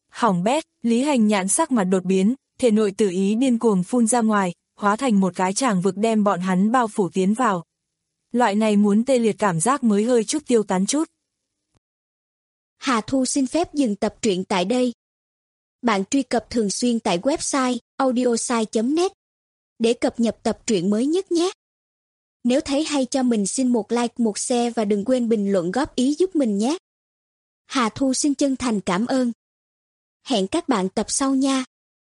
Hỏng bét, Lý Hành Nhạn sắc mặt đột biến, thể nội tự ý điên cuồng phun ra ngoài, hóa thành một cái tràng vực đem bọn hắn bao phủ tiến vào. Loại này muốn tê liệt cảm giác mới hơi chút tiêu tán chút. Hà Thu xin phép dừng tập truyện tại đây. Bạn truy cập thường xuyên tại website audiosai chấm net để cập nhật tập truyện mới nhất nhé. Nếu thấy hay cho mình xin một like, một share và đừng quên bình luận góp ý giúp mình nhé. Hà Thu xin chân thành cảm ơn. Hẹn các bạn tập sau nha.